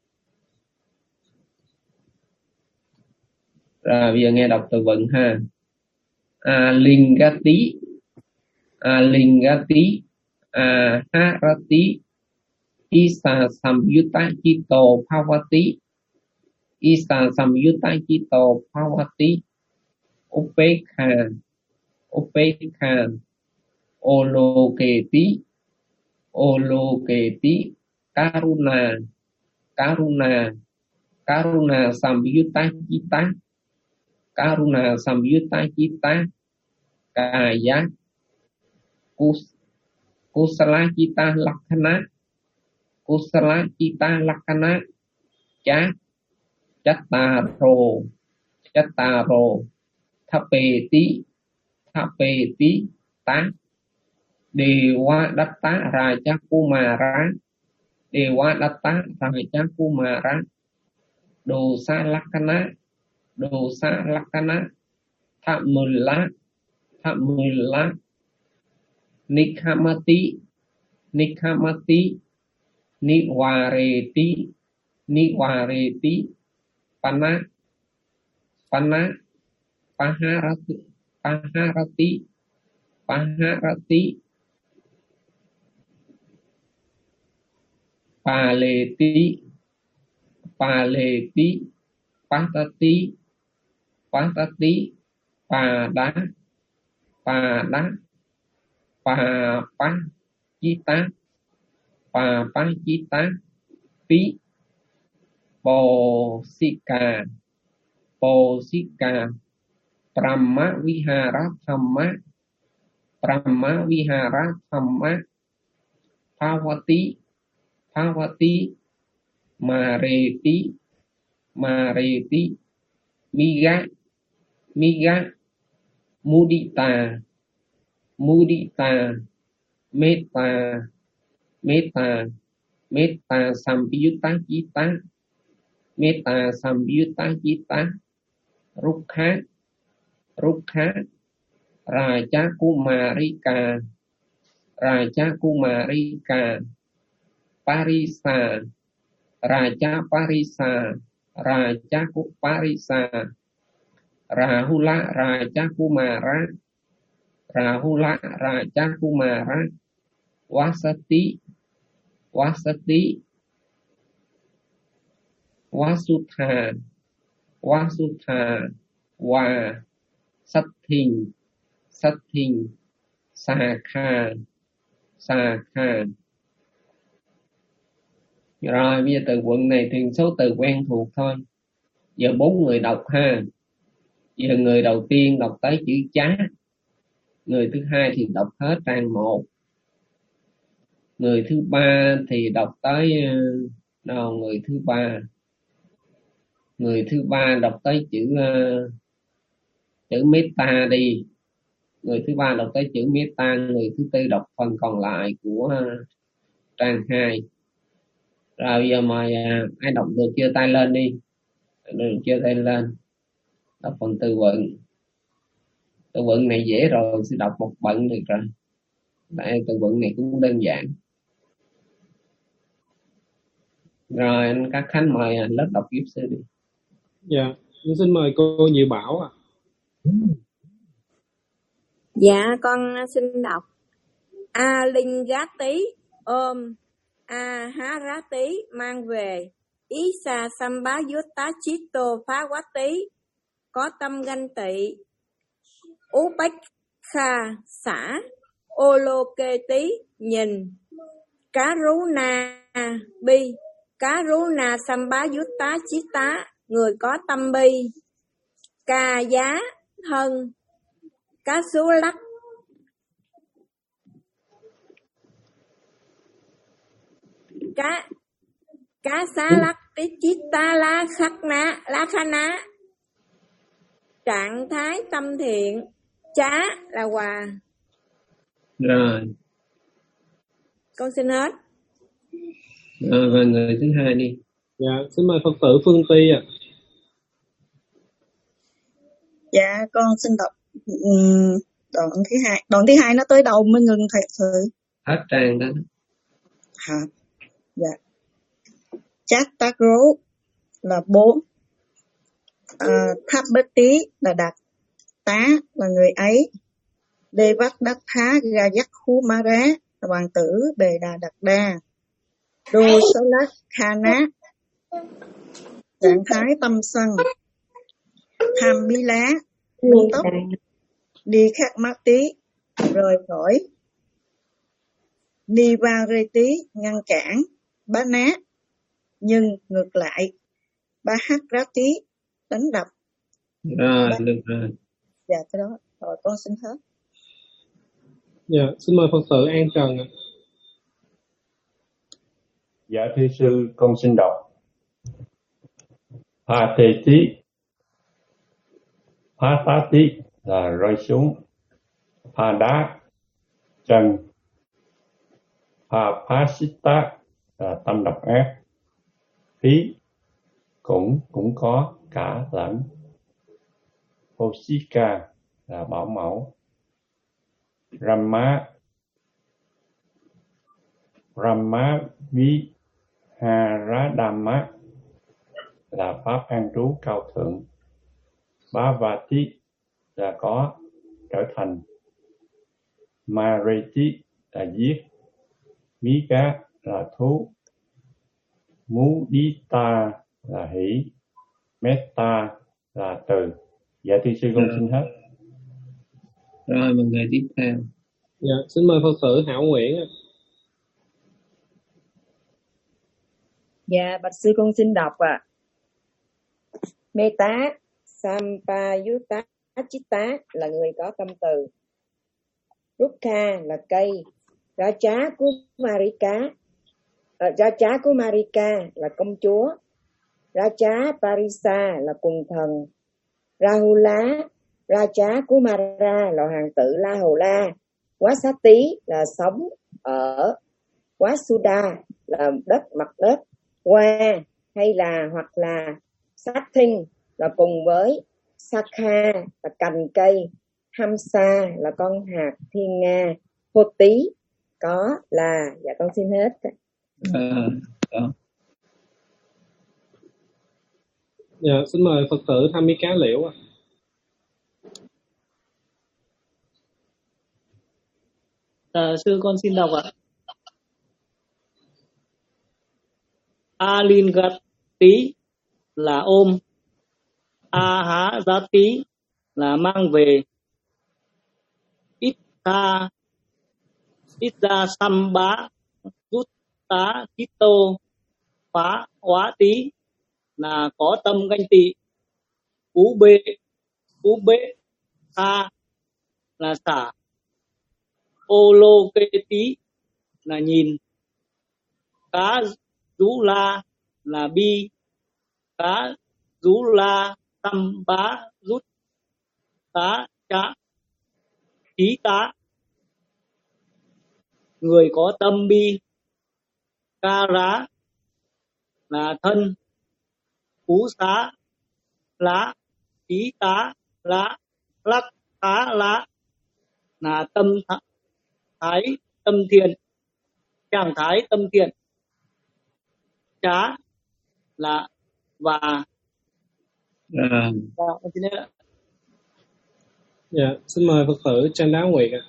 C: Rồi bây giờ nghe đọc từ vựng ha. Alingati, Alingati, Aharati, Isa samyutta chito bhavati, Isa samyutta chito bhavati, Upekha, Upekha, Oloketi, Oloketi, Karuna, Karuna, Karuna samyutta chitta, Karuna samyutta chitta, Kaya, Kus, Kusala chitta lakhana, Kusala chitta lakhana, Cha, Chattaro, Chattaro, Thapeti, Thapeti, Ta, Dewa Datta Raja Kumara, Dewa Datta Raja Kumara, Dosa Lakana, Dosa Lakana, Thamula, Thamula, Nikhamati, Nikhamati, Niwareti, Niwareti, Pana, Pana, Paharati, Paharati, Paharati, Paleti, Paleti, Patati, Patati, Pada, Pada, Papa, Chita, Papa, Chita, Pi, Posika, Posika, Brahma Vihara Thamma, Brahma Vihara Thamma, Pavati, Pavati, Mareti, Mareti, Miga, Miga, Mudita, Mudita, Metta, Metta, Metta Sampyutta Chitta, Metta Sampyutta Chitta, Rukha, Rukha, Raja Kumarika, Raja Kumarika, Parisa, Raja Parisa, Raja Parisa, Rahula Raja Kumara, Rahula Raja Kumara, Vasati, Vasati, Vasutha, Vasutha, Wa, Satthin, Satthin, Sakha, Sakha. Rồi bây giờ từ vựng này thì số từ quen thuộc thôi. Giờ bốn người đọc ha. Giờ người đầu tiên đọc tới chữ chá. Người thứ hai thì đọc hết trang một. Người thứ ba thì đọc tới đâu người thứ ba. Người thứ ba đọc tới chữ uh, chữ meta đi. Người thứ ba đọc tới chữ meta. Người thứ tư đọc phần còn lại của uh, trang hai. Rồi giờ mời uh, ai đọc được giơ tay lên đi. Được giơ tay lên. Đọc phần từ vựng. Từ vựng này dễ rồi, sẽ đọc một bận được rồi. Tại từ vựng này cũng đơn giản. Rồi anh các khánh mời anh lớp đọc giúp sư đi.
F: Dạ, xin mời cô Diệu Bảo ạ. À.
K: Dạ, con xin đọc. A Linh Gá Tí ôm A Há Rá Tí mang về. Ý Sa Sambá Yutta Chito Phá Quá Tí có tâm ganh tị. Ú Bách Kha xả Ô Lô Kê Tí nhìn. Cá Rú Na Bi Cá Rú Na Sambá Yutta Chita người có tâm bi. Ca Giá Thân Cá Sú Lắc Cá Cá Xá Lắc Tí Chita La Khắc Ná La Khá Ná trạng thái tâm thiện. Chá là quà.
C: Rồi.
K: Con xin hết.
C: Rồi và người thứ hai đi.
F: Dạ, xin mời Phật tử Phương Ti ạ. À.
O: Dạ, con xin đọc um, đoạn thứ hai. Đoạn thứ hai nó tới đầu mới ngừng thật sự.
C: Hết trang đó.
O: Hả? Dạ. Chát tác rố là bốn. À, tháp bết tí là đạt tá là người ấy. Đê vắt đắc thá ga dắc khú má rá là hoàng tử bề đà đặc đa. Đô sớ lát kha nát trạng thái tâm sân. Tham bí lá buông tóc đi khắc mát tí rời khỏi. Ni va rê tí ngăn cản bá nát nhưng ngược lại. Ba hát rá tí đánh đập.
C: Rồi, ba... được rồi.
O: Dạ, cái đó. Rồi, con xin hết.
F: Dạ, xin mời Phật tử An Trần ạ.
G: Dạ, thưa sư, con xin đọc. Phá tê tí. Phá tá tí là rơi xuống. Phá đá, chân. Phá phá xích tá là tâm độc ác. Phí cũng cũng có cả lẫn. Phosika là bảo mẫu. Rama Rama Viharadhamma là pháp an trú cao thượng. Bhavati là có trở thành. Mareti là giết. Mika là thú. Mudita là hỷ. Metta là từ. Dạ thưa sư con xin hết.
C: Rồi mình người tiếp theo.
F: Dạ, xin mời Phật tử Hảo Nguyễn ạ.
D: Dạ, bạch sư con xin đọc ạ. À. Meta Sampayutta Chitta là người có tâm từ. Rukha là cây. Raja Kumarika Raja Kumarika là công chúa. Raja Parisa là quần thần. Rahula Raja Kumara là hoàng tử La Hầu La. Wasati là sống ở. Wasuda là đất mặt đất. Wa hay là hoặc là Sathin là cùng với. Sakha là cành cây. Hamsa là con hạt thiên nga. Hoti có là. Dạ con xin hết.
C: À,
F: dạ, xin mời Phật tử Tham Mi Cá Liễu ạ.
N: À, sư con xin đọc ạ. Alingati là ôm. Ahazati là mang về. Itta Itta Samba Yutta Kito phá hóa tí là có tâm ganh tị. Ú bê ú bê tha là xả. Ô lô kê tí là nhìn. Cá rú la là bi. Cá rú la tâm bá rút. Cá chá trí tá, người có tâm bi. Ca rá là thân. Phú xá lá. Trí tá lá. Lắc tá lá là tâm thái tâm thiện, trạng thái tâm thiện. Chá là và
C: Rồi.
F: Dạ, xin mời Phật tử Trang Đáo Nguyệt ạ.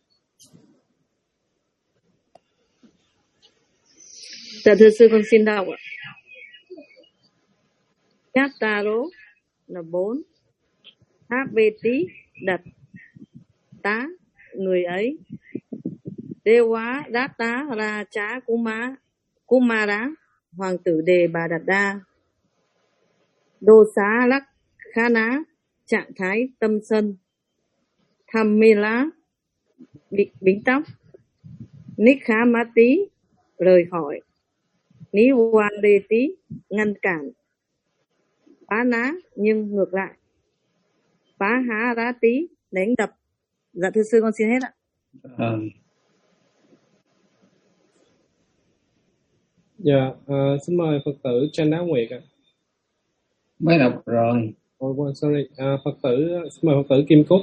P: Dạ thưa sư, con xin đọc ạ. Chattaro là bốn. Habeti đặt tá, người ấy. Dewa Datta Raja Kuma Kumara, hoàng tử Đề Bà Đạt Đa. Dosa Lakhana, trạng thái tâm sân. Thammila, bính tóc. Nikhamati, rời khỏi. Niwandeti, ngăn cản. Phá ná, nhưng ngược lại. Phá há rá tí, đánh đập. Dạ thưa sư, con xin hết ạ.
C: À.
F: Dạ, uh, xin mời Phật tử Trang Đáo Nguyệt ạ.
C: Mới đọc rồi.
F: Oh, well, sorry. Uh, Phật tử, xin mời Phật tử Kim Cúc.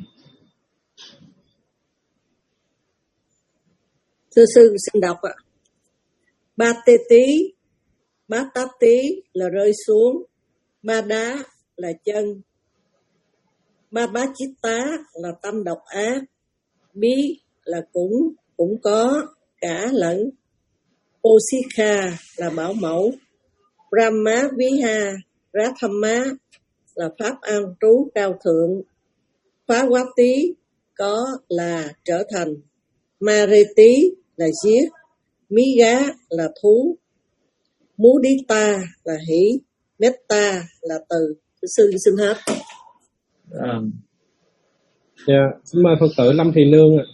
E: Thưa sư, xin đọc ạ. Ba tê tí, bát tát tí là rơi xuống. Ba đá là chân. Ba bá chít tá là tâm độc ác. Bí là cũng, cũng có, cả lẫn. Osikha là bảo mẫu. Brahma Viha Rathamma là pháp an trú cao thượng. Phá quá tí có là trở thành. Mareti là giết. Mí gá là thú. Mudita là hỷ. Metta là từ. Sư xin hết.
C: À.
F: Dạ, xin mời Phật tử Lâm Thị Nương ạ.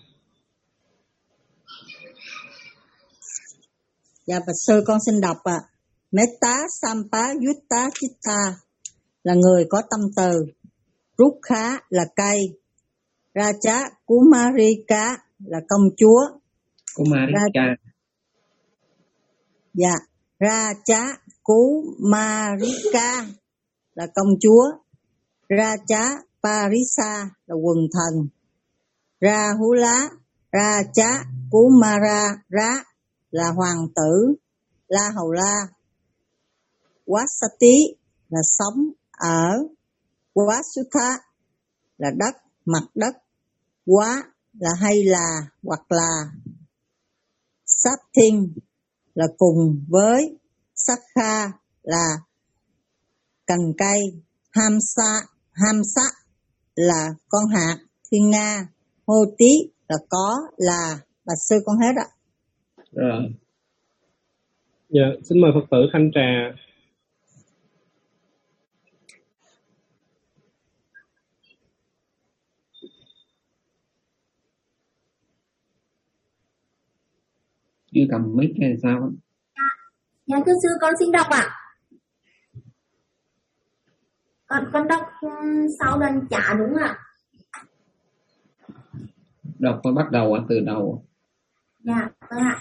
J: Dạ, Phật sư con xin đọc ạ. À. Metta Sampa Yutta Chitta là người có tâm từ. Rukha là cây. Raja Kumarika là công chúa.
C: Kumarika.
J: Ra... Dạ, Raja Kumarika là công chúa. Raja Parisa là quần thần. Rahula Raja Kumara Ra là hoàng tử. La Hầu La. Wasati là sống ở. Wasutha là đất, mặt đất. Quá là hay là hoặc là. Sathin là cùng với. Sakha là cành cây. Hamsa Hamsa là con hạt. Thiên Nga. Hô tí là có là. Bạch sư con hết ạ.
C: Rồi.
F: Dạ, xin mời Phật tử Thanh Trà.
C: Chưa cầm mic hay sao?
Q: Dạ, dạ thưa sư, con xin đọc ạ. Con con đọc sáu lần trả đúng ạ.
C: Đọc tôi bắt đầu từ đầu.
Q: Dạ, vâng ạ.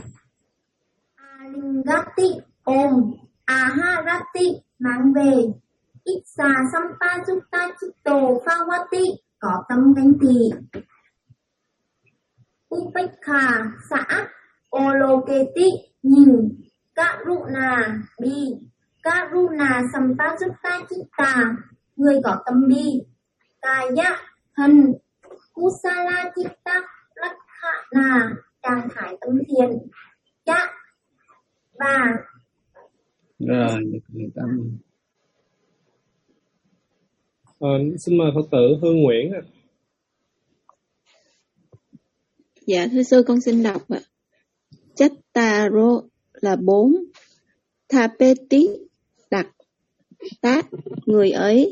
Q: Alingati Om Aharati mang về. Itsa Sampajutta Chitto Phawati có tâm ganh tị. Upekha Xã Oloketi nhìn. Karuna Bi. Karuna Sampajutta Chitta người có tâm bi. Kaya thân. Kusala Chitta Lakhana trạng thái tâm thiện. Cha và
C: rồi được tâm.
F: Ờ, xin mời Phật tử Hương Nguyễn ạ.
K: Dạ thưa sư, con xin đọc ạ. Chattaro là bốn. Thapeti đặt tác người ấy.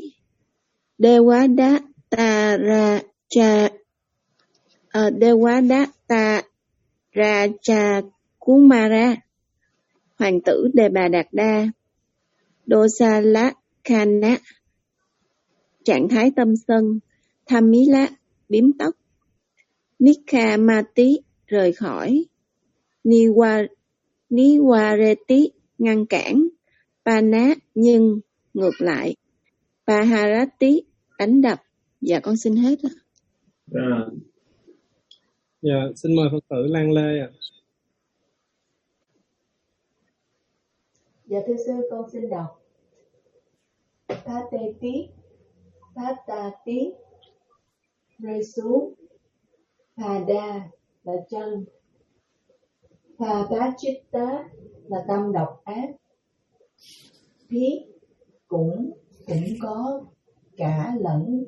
K: Devadatta Raja uh, Devadatta Raja Kumara hoàng tử Đề Bà Đạt Đa. Dosalakkhana trạng thái tâm sân. Thamila biếm tóc. Nikhamati rời khỏi. Niwa Niwareti ngăn cản. Pana nhưng ngược lại. Paharati đánh đập. Dạ con xin hết ạ.
F: Rồi. Dạ xin mời Phật tử Lan Lê ạ.
I: Dạ thưa sư, con xin đọc. Pateti, Patati, rơi xuống. Pada là chân. Padachitta là tâm độc ác. Pi cũng cũng có cả lẫn.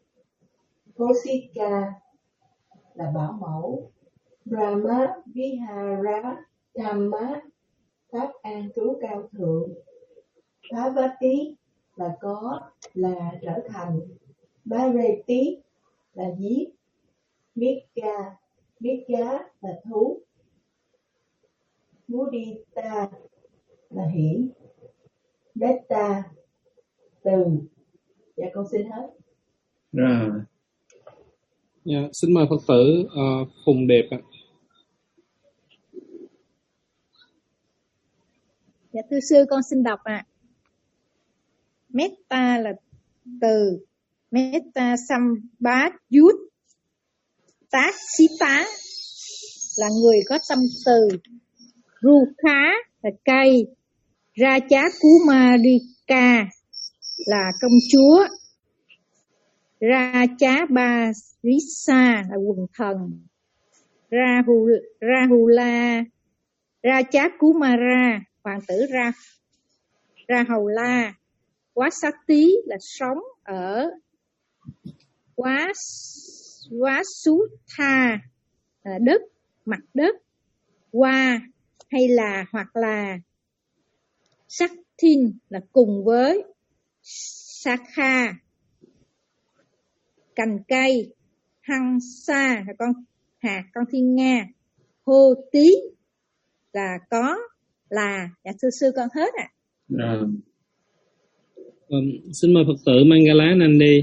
I: Posika là bảo mẫu. Brahma Vihara Dhamma pháp an trú cao thượng. Bhavati là có, là trở thành. Bharati là giết. Mika, Mika là thú. Mudita là hiển. Beta từ. Dạ con xin hết.
F: Rồi. Dạ, xin mời Phật tử uh, Phùng Đẹp ạ.
M: Dạ thưa sư, con xin đọc ạ. À. Metta là từ. Metta Sambhat Yut. Tác Sita là người có tâm từ. Rukha là cây. Raja Kumarika là công chúa. Raja Barisa là quần thần. Rahul, Rahula Raja Kumara hoàng tử Ra Rahula. Vasati là sống ở. Vas Vasutha là đất, mặt đất. Qua hay là hoặc là. Saktin là cùng với. Sakha cành cây. Hansa là con hạt, con thiên nga. Hô tí là có, là. Dạ thưa sư con hết ạ. À.
F: Rồi. Um, xin mời Phật tử Mangala Nandi.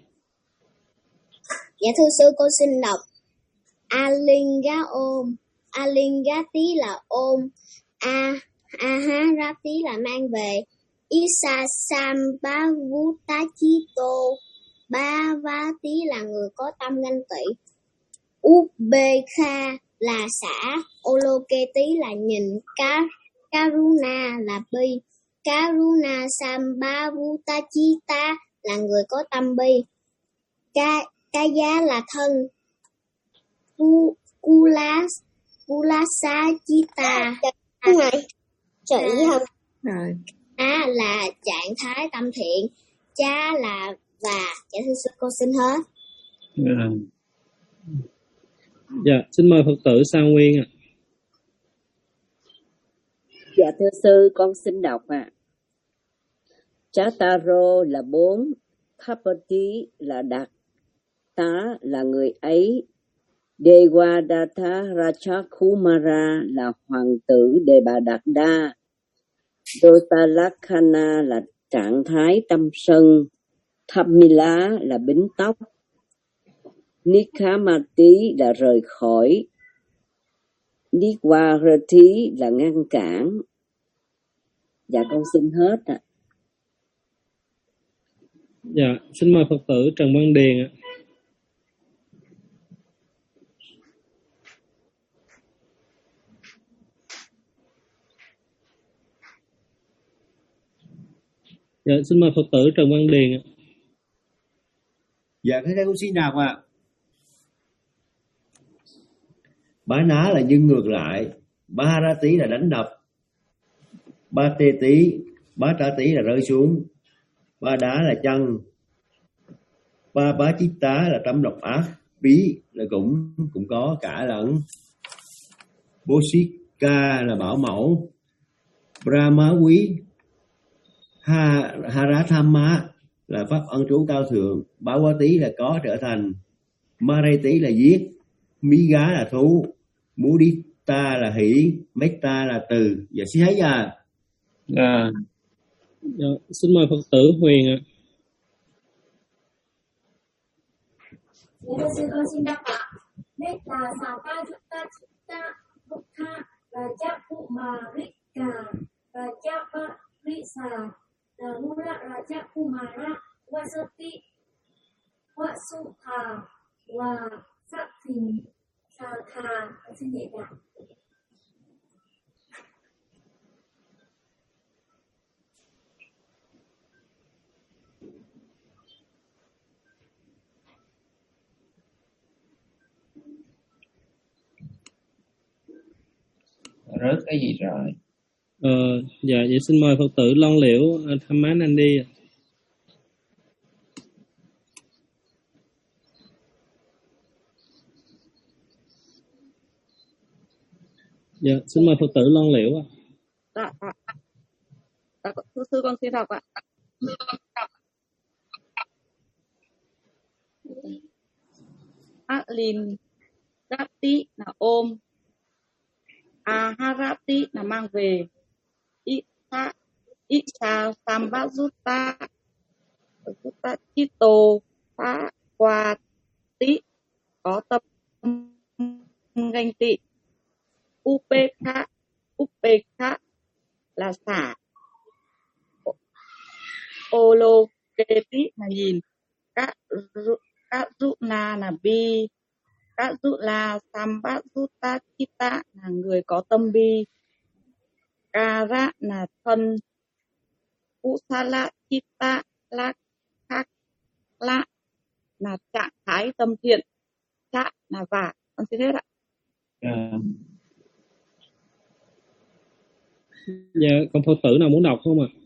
H: Dạ thưa sư con xin đọc. Alinga ôm. Alingati là ôm. A Aharati là mang về. Isa Sambhavutachito Bhavati là người có tâm ganh tị. Ubekha là xả. Oloketi là nhìn. Ka, Karuna là bi. Karuna Sambhavutachita là người có tâm bi. Ka, Kaya là thân. Kulas Kulasachita chỉ không? A là trạng thái tâm thiện. Cha là và. Dạ thưa sư con xin hết.
F: À. Dạ xin mời Phật tử Sa Nguyên ạ.
L: Dạ thưa sư con xin đọc ạ. À. Chataro là bốn. Thapati là đặt. Tá là người ấy. Devadatta Raja Kumara là hoàng tử Đề Bà Đạt Đa. Dosalakkhana là trạng thái tâm sân. Thamila là bính tóc. Nikhamati là rời khỏi. Niwarati là ngăn cản. Dạ con xin hết ạ. À.
F: Dạ xin mời Phật tử Trần Văn Điền ạ. Dạ, xin mời Phật tử Trần Văn Điền ạ.
R: Dạ, thế đây con xin đọc ạ. Bá ná là nhưng ngược lại. Bá ra tí là đánh đập. Ba tê tí, bá trả tí là rơi xuống. Ba đá là chân. Ba bá chít tá là tâm độc ác. Bí là cũng cũng có cả lẫn. Bố xít ca là bảo mẫu. Brahma quý, ha Harathama là pháp ân trú cao thượng, Bhavati là có trở thành, Mareti là giết, Miga là thú, Mudita là hỷ, Metta là từ. Dạ xin thấy à.
F: À, dạ, xin mời Phật tử Huyền ạ.
Q: Dạ, sư con xin đáp ạ. Metta Sapa Jutta Chitta Bukha Rajakumarika Rajaparisa Darula Rajakumara Wasati Wasukha Wa Sakhin Sakha. Xin nhẹ ạ.
C: Rớt cái gì rồi?
F: Ờ, dạ, vậy xin mời Phật tử Long Liễu Tham Mán anh đi. Dạ, xin mời Phật tử Long Liễu ạ.
P: Dạ, dạ. Dạ, sư, sư con xin đọc ạ. Alin Dati là ôm, Aharati là mang về, Ita Isha Sambazutta Zutta Chito Phá Qua Tí có tâm ganh tị, Upekha Upekha là xả, Oloketi là nhìn, các các Runa là bi, các Rula Sambazutta Chitta là người có tâm bi, Kara là thân, Kusala Chitta là khắc la là trạng thái tâm thiện, Chạ là vả. Con xin hết ạ.
C: À.
F: Dạ, còn Phật tử nào muốn đọc không ạ?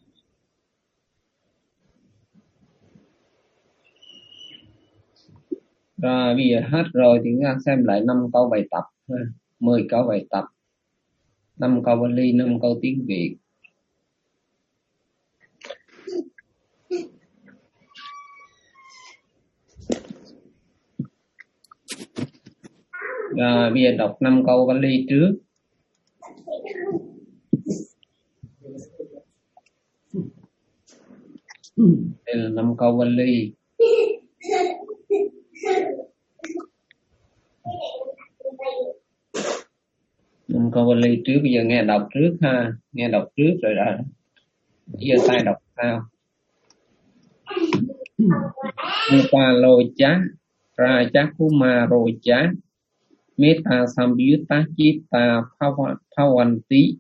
C: Rồi bây giờ hết rồi thì chúng ta xem lại năm câu bài tập, mười câu bài tập, năm câu Bali, năm câu tiếng Việt. Rồi bây giờ đọc năm câu Bali trước. Đây là năm câu Bali. Năm câu Bali trước, bây giờ nghe đọc trước ha, nghe đọc trước rồi đã giơ tay đọc sao. Upalocha Rajakumarocha Metta Samyutta Chitta Bhavanti.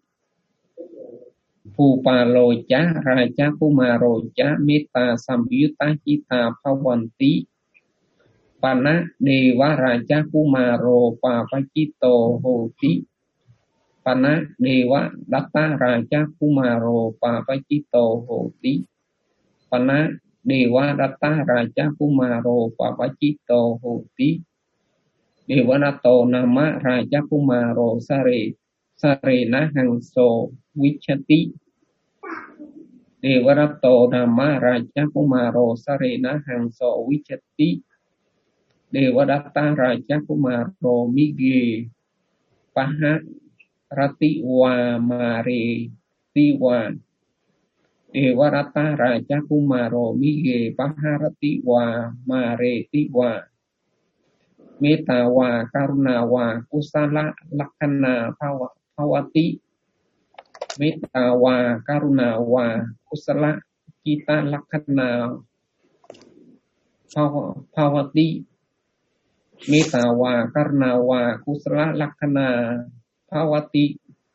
C: Upalocha Rajakumarocha Metta Samyutta Chitta Bhavanti. Pana Deva Rajakumaro Papachito Hoti. Pana Deva Datta Rajakumaro Papachito Hoti. Pana Deva Datta Rajakumaro Papachito Hoti. Deva Dato Nama Rajakumaro Sare Sarena Hangso Vichati. Deva Dato Nama Rajakumaro Sarena Hangso Vichati. Devadatta Rajakumaro Mige Paha Ratiwa Mare Tiwa. Devadatta Rajakumaro Mige Paha Ratiwa Mare Tiwa. Metawa Karunawa Kusala Lakkhana Bhavati. Metawa Karunawa Kusala Kita Lakkhana Bhavati. Metawa Karnawa Kusala Lakkhana Bhavati.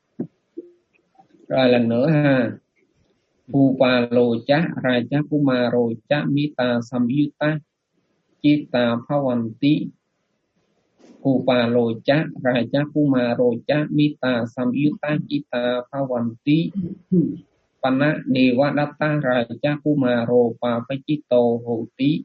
C: Rồi lần nữa ha. Upalocha Rajakumarocha Metta Samyutta Chitta Bhavanti. Upalocha Rajakumarocha Metta Samyutta Chitta Bhavanti. Pana Devadatta Rajakumaro Papachito Hoti.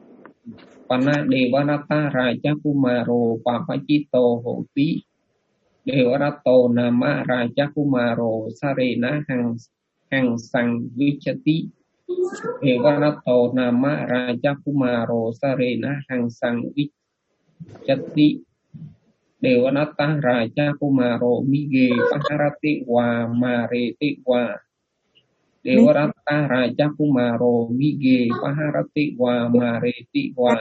C: Pana Devadatta Rajakumaro Papachito Hoti. Devarato Nama Raja Kumaro Sarena Hang Hang Sang Vichati. Devarato Nama Raja Kumaro Sarena Hang Sang Vichati. Devanata Raja Kumaro Mige Paharati Wa Mareti Wa. Devarata Raja Kumaro Mige Paharati Wa Mareti Wa.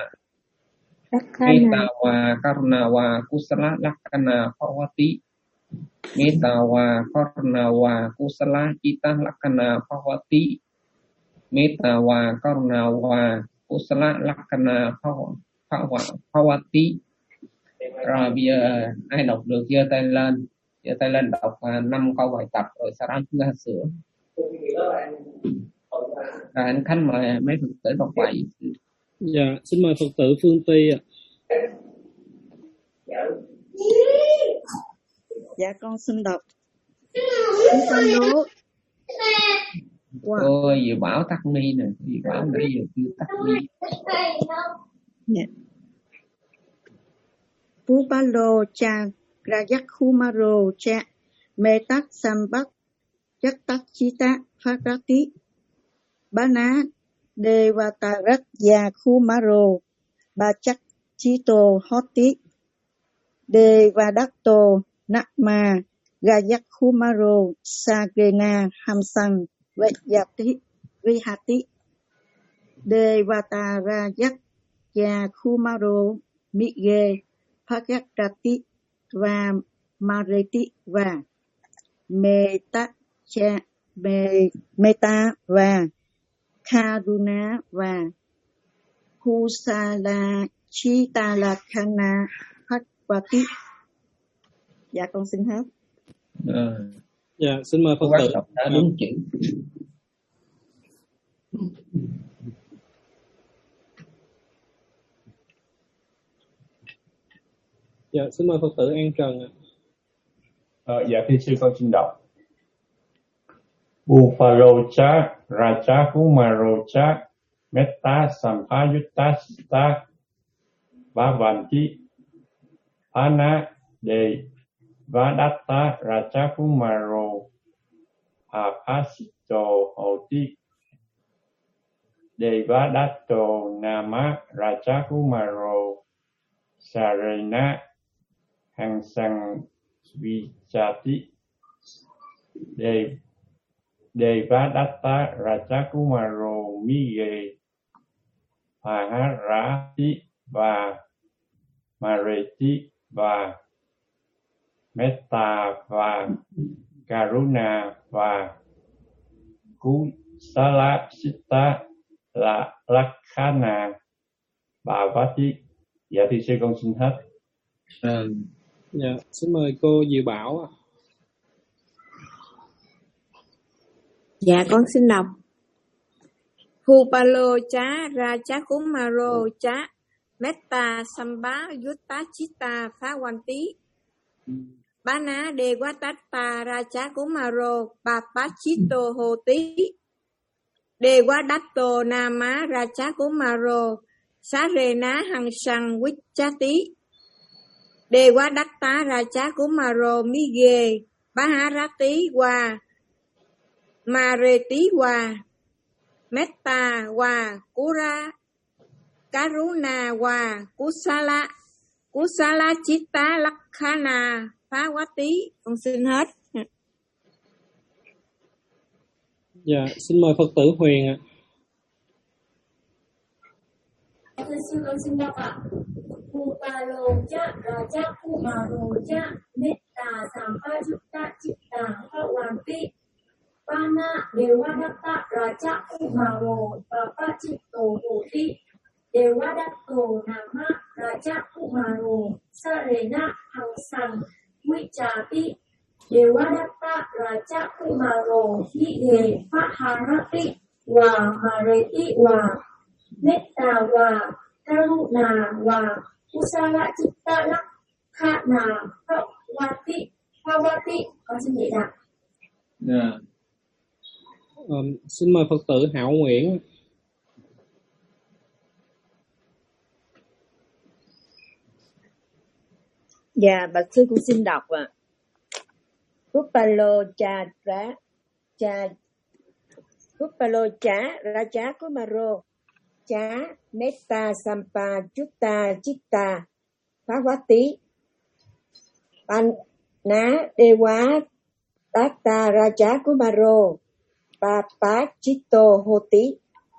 C: Metawa Karnawa Kusala Lakana Pawati. Metawa Karnawa Kusala Cita Lakana Pawati. Metawa Karnawa Kusala Lakana Pawati. Rồi bây giờ ai đọc được giơ tay lên, giơ tay lên đọc năm câu bài tập rồi sau đó chúng ta sửa. Rồi anh Khánh mời mấy Phật tử đọc bài.
F: Dạ, xin mời Phật tử Phương Ty ạ.
O: Dạ con xin đọc. Chúng con đố.
C: Wow. Ôi, dự bảo tắt mi nè, dự bảo nãy giờ chưa tắt mi.
O: Dạ. Pupalo cha Rajakumaro cha Metak Sambak Yaktakchita Phadati Bana Devatarat Yakumaro Bachakchito Hoti Devadato Nakma Rajakumaro Sagrena Hamsang Vayati Vihati Devatarayak Yakumaro Mige Phagakati và Mareti và Meta cha me, Meta và Karuna và Kusala Chitalakana Phagwati. Dạ con xin hết.
C: À.
F: Dạ xin mời Phật tử
C: đọc đã đúng chữ.
F: Dạ, xin mời Phật tử An Trần ạ.
G: Ờ, dạ thưa sư con xin đọc. Uparocha Raja Kumarocha Metta Sampayutta Bhavanti Ana De Vadatta Raja Kumaro Apasito Hoti De Vadato Nama Raja Kumaro Sarena Hang Sang Vichati De Devadatta Rajakumaro Mige Paharati và Mareti và Metta và Karuna và Kusala Sitta là Lakhana Bhavati. Dạ thưa sư con xin hết.
F: À, dạ xin mời cô Diệu Bảo ạ.
K: Dạ con xin đọc. Phupalo cha Rajakumaro cha Metta Samba Yutta Chitta Phawati Bana Devadatta Rajakumaro Papachito Hoti Devadato Nama Rajakumaro Sarena Hằng Sang Vichati Devadatta Rajakumaro Mige Baharati Wa Mareti Wa Metta Wa Kura Karuna Wa Kusala Kusala Chitta Lakhana Phawati. Con xin hết.
F: Dạ, xin mời Phật tử Huyền ạ.
Q: Thưa sư con xin đọc ạ. Upalo cha Raja Kumaro cha Metta Sampayutta Chitta Phawati Pana Devadatta Raja Kumaro Papachito Hoti Devadato Nama Raja Kumaro Sarena Hằng Sang Vichati Devadatta Raja Kumaro Hide Paharati Wa Mareti Wa Metta Wa Karuna Wa Kusala Chitta Lakhana Phawati Phawati. Con xin giải đáp.
F: Yeah. Um, xin mời Phật tử Hảo Nguyễn.
D: Dạ, bạch sư cũng xin đọc ạ. À. Kupalo cha ra cha Kupalo cha Raja Kumaro cha Metta Sampa Chutta Chitta Phawati Panna Dewa Datta Raja Kumaro Papa Chitto Hoti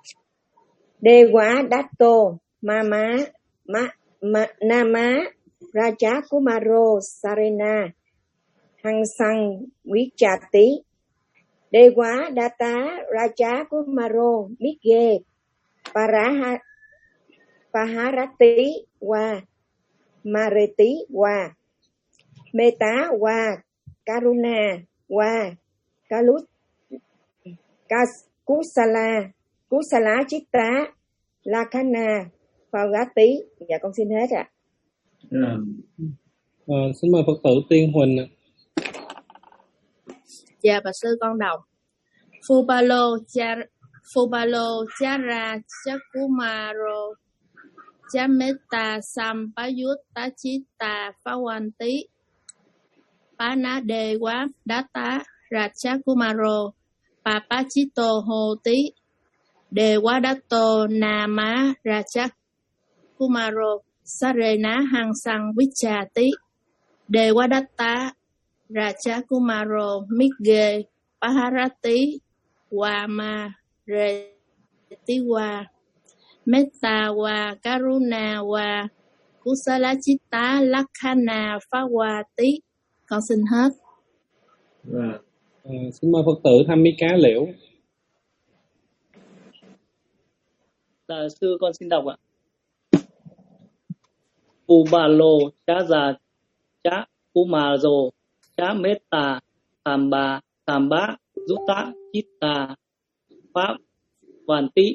D: Dewa Datto Mama Ma, Ma, Nama Raja Kumaro Sarena Hằng Sang Vichati Dewa Datta Raja Kumaro Mige Paraha Paharati Wa Mareti Wa Meta Wa Karuna Wa Kalut Kas Kusala Kusala Chitta Lakhana Phawati. Dạ con xin hết ạ.
F: À. À, xin mời Phật tử Tiên Huỳnh ạ.
S: Dạ bà sư con đọc. Phupalo cha Phupalo Chara Chakumaro Chameta Sampayutta Chitta Phawanti Panadewa Datta Rajakumaro Papachito Hoti Dewadatto Nama Rajakumaro Sarena Hằng Sang Vichati Dewadatta Rajakumaro Mige Paharati Wama Retiwa Metta Wa Karuna Wa Kusala Chitta Lakhana Phawati. Con xin hết.
F: À, à, xin mời Phật tử Tham Mi Cá Liễu.
N: Dạ sư con xin đọc ạ. Ubalo cha già cha Kumaro cha Metta Samba Samba Jutta Chitta Pháp Vanti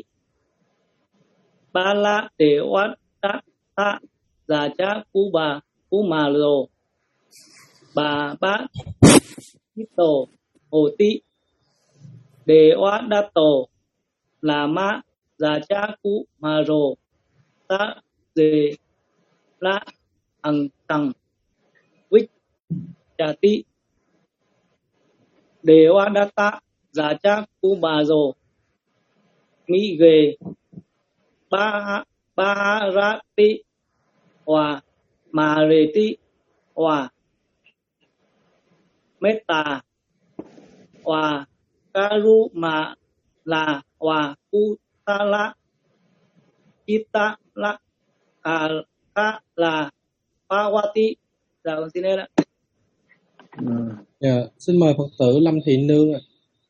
N: Bala Dewa Datta Raja Kuba Kumaro Bà Bát Chitto Hoti Dewa Datto Lama Raja Kumaro Ta Dê La Hằng Tăng Vích Chati Dewa Datta Raja Kumaro Mỹ Ghê Ba Baharati Hòa Mareti Hòa Metta Hòa Karuma La Hòa Kusala Chitta La Ka La Phawati. Dạ con xin hết ạ.
F: Dạ, xin mời Phật tử Lâm Thị Nương ạ.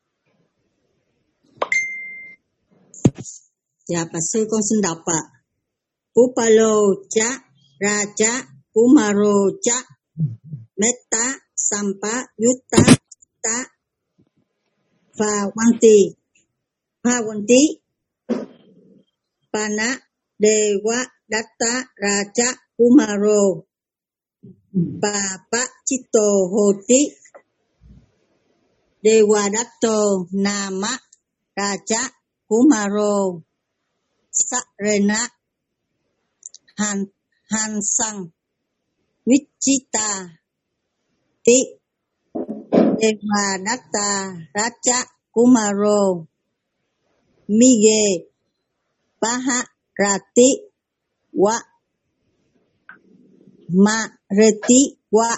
J: Dạ, bà sư con xin đọc ạ. Upalo cha Raja Kumaro cha Metta Sampa Yutta Ta Phawanti Phawanti Pana Dewa Datta Raja Kumaro Papa Chitto Hoti Dewa Datto Nama Raja Kumaro Sarena Han Han Sang Vichita Ti Dewa Datta Raja Kumaro Mige Paharati Wa Mareti Wa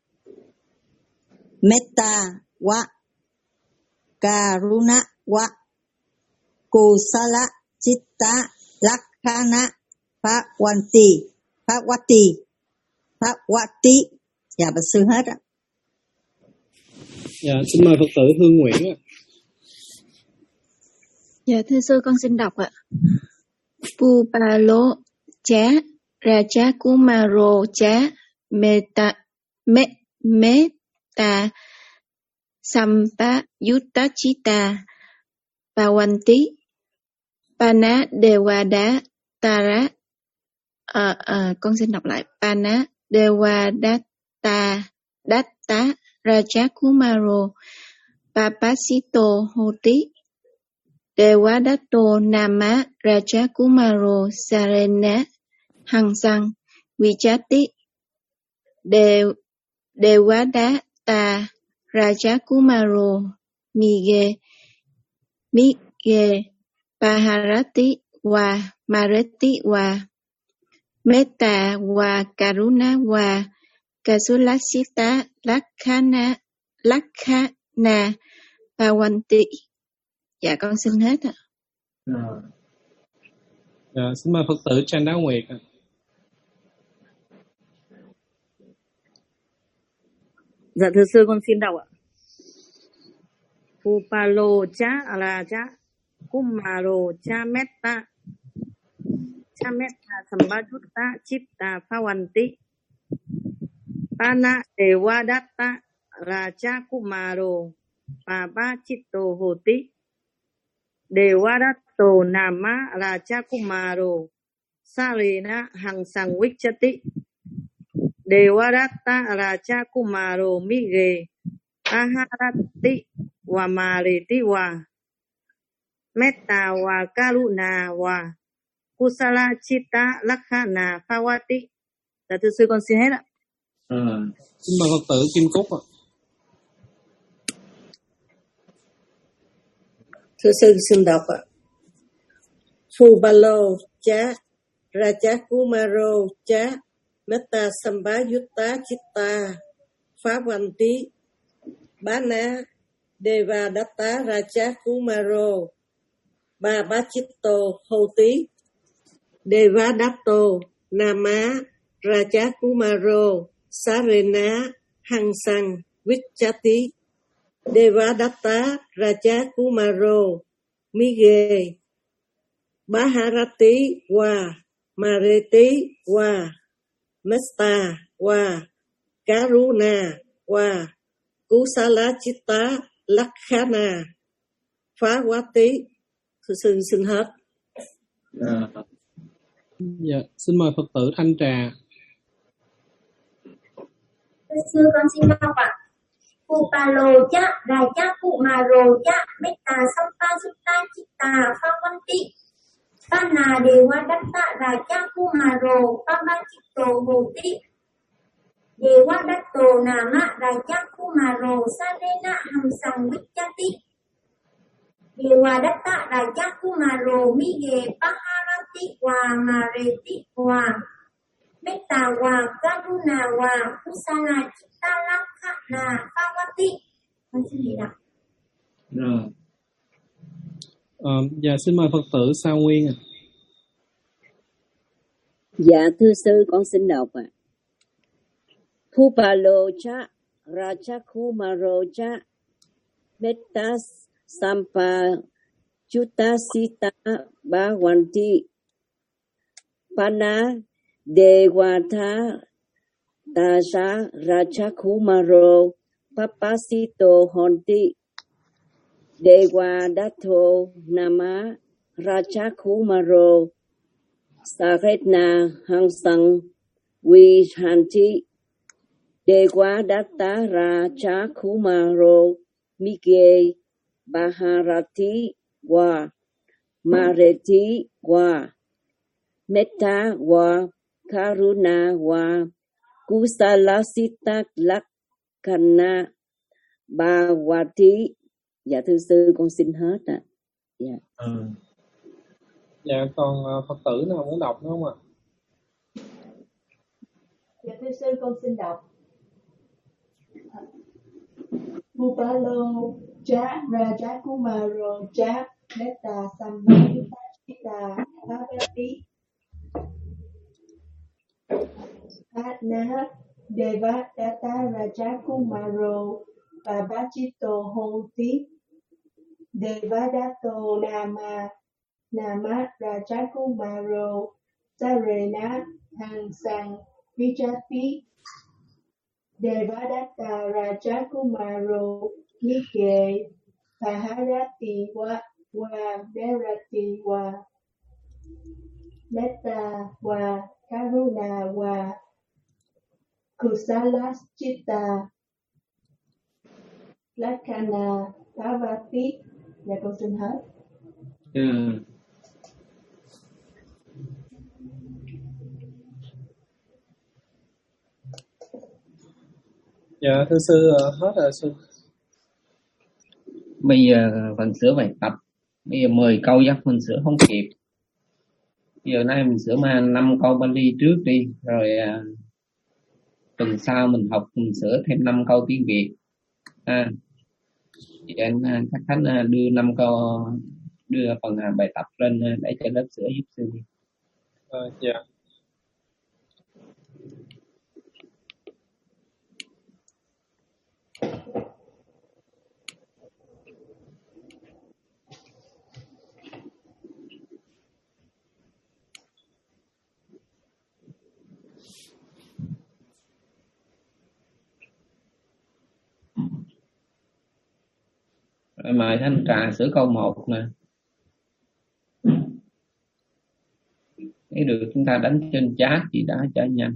J: Metta Wa Karuna Wa Kusala Chitta Lakhana Phawati Phawati Phawati. Dạ bà sư hết ạ.
F: Dạ, xin mời Phật tử Hương Nguyễn ạ.
K: Dạ thưa sư con xin đọc ạ. Pupalo cha Raja Kumaro cha Meta Me Meta Sampa Yutta Chitta Phawanti Pana Dewada Tara à, à, con xin đọc lại. Pana Dewadatta Datta Raja Kumaro Papasito Hoti Dewadatto Nama Raja Kumaro Sarena Hằng Sang Vichati De Dewadatta Rajakumaro Mige Mige Paharati wa Mareti wa Metta wa Karuna wa Kasulasita Lakhana Lakhana Pawanti. Dạ con xin hết ạ.
F: Rồi. Dạ, xin mời Phật tử Trang Đáo Nguyệt ạ.
T: Dạ thưa sư con xin đọc ạ. Upalo cha alaja kumaro cha metta cha metta sambajutta chitta pawanti pana devadatta raja kumaro papa chitto hoti devadatto nama raja kumaro sarena hangsang vichati devadatta raja kumaro mige aharati wa mariti wa metta wa karuna wa kusala chitta lakhana phawati. Dạ thưa sư con xin hết ạ.
F: À, xin mời Phật tử Kim Cúc ạ.
E: Thưa sư xin đọc ạ. Phubalo cha Rajakumaro cha Metta Sambayutta Chitta Phawati Bana Devadatta Rajakumaro Babachitto Hoti Devadatto Nama Rajakumaro Sarena Hangsang Vichati Devadatta Rajakumaro Mige Baharati wa Mareti wa Mesta wa Karuna wa Kusala Chitta Lakhana Phawati. Thưa sư xin hết.
F: À. Dạ, xin mời Phật tử Thanh Trà.
Q: Sư con xin đọc ạ. Upalo cha Rajakumaro cha Metta Sampajutta Chitta Phawati Pana Devadatta Rajakumaro Babachitto Hoti Devadatta Nama Rajakumaro Sarena Hangsang Vichati Devadatta Rajakumaro Mige Paharati wa Mareti wa Metta wa Karuna wa Kusala Chitta Lakhana Phawati. Con xin đi đọc.
F: Rồi. À, dạ xin mời Phật tử Sa Nguyên ạ.
L: Dạ thưa sư con xin đọc ạ. Phupalo cha Rajakumaro cha Metta Sampa Chutasita Bhavanti Pana Devata Daja Rajakumaro Papasito Honti Devadato Nama Rajakumaro Saretna Hangsang Vihanti Devadatta Rajakumaro Mige Baharati wa Mareti wa Metta wa Karuna wa Kusalasita Lakhana Bhavati. Dạ thưa sư con xin hết ạ. À. Dạ.
F: À. Dạ còn Phật tử nào muốn đọc nữa không ạ?
I: Dạ thưa sư con xin đọc. Upalo cha Rajakumaro cha Metta Sambayutta Phawati Atna Devadatta Rajakumaro Babachitto Hoti Devadatta Nama Nama Rajakumaro Sarena Hangsang Vichati Devadatta Rajakumaro Mige Paharati wa wa Merati wa Metta wa Karuna wa Kusala Chitta Lakhana Phawati. Dạ con xin hết.
F: Yeah. Dạ thưa sư hết rồi sư.
C: Bây giờ phần sửa bài tập, bây giờ mười câu chắc mình sửa không kịp. Bây giờ nay mình sửa mà năm câu Bali trước đi, rồi à, tuần sau mình học mình sửa thêm năm câu tiếng Việt. À, thì anh chắc Khánh đưa năm câu, đưa phần bài tập lên để cho lớp sửa giúp sư.
F: À, dạ.
C: Rồi mời Thanh Trà sửa câu một nè. Nếu được chúng ta đánh trên chat gì đó cho nhanh.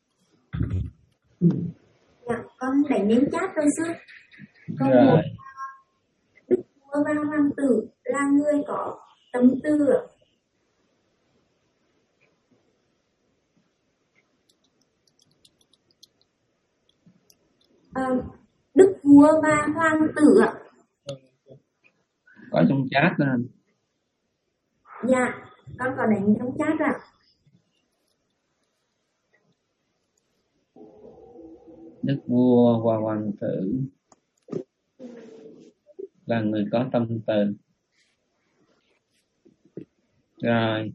Q: Dạ, con đánh đến chat rồi sư. Câu
C: Rồi.
Q: một. Đức vua và hoàng tử là người có tâm tư. À, Đức vua và hoàng tử ạ.
C: Có trong chat nè.
Q: Dạ, con có đánh trong chat ạ.
C: Đức vua và hoàng tử là người có tâm từ. Rồi.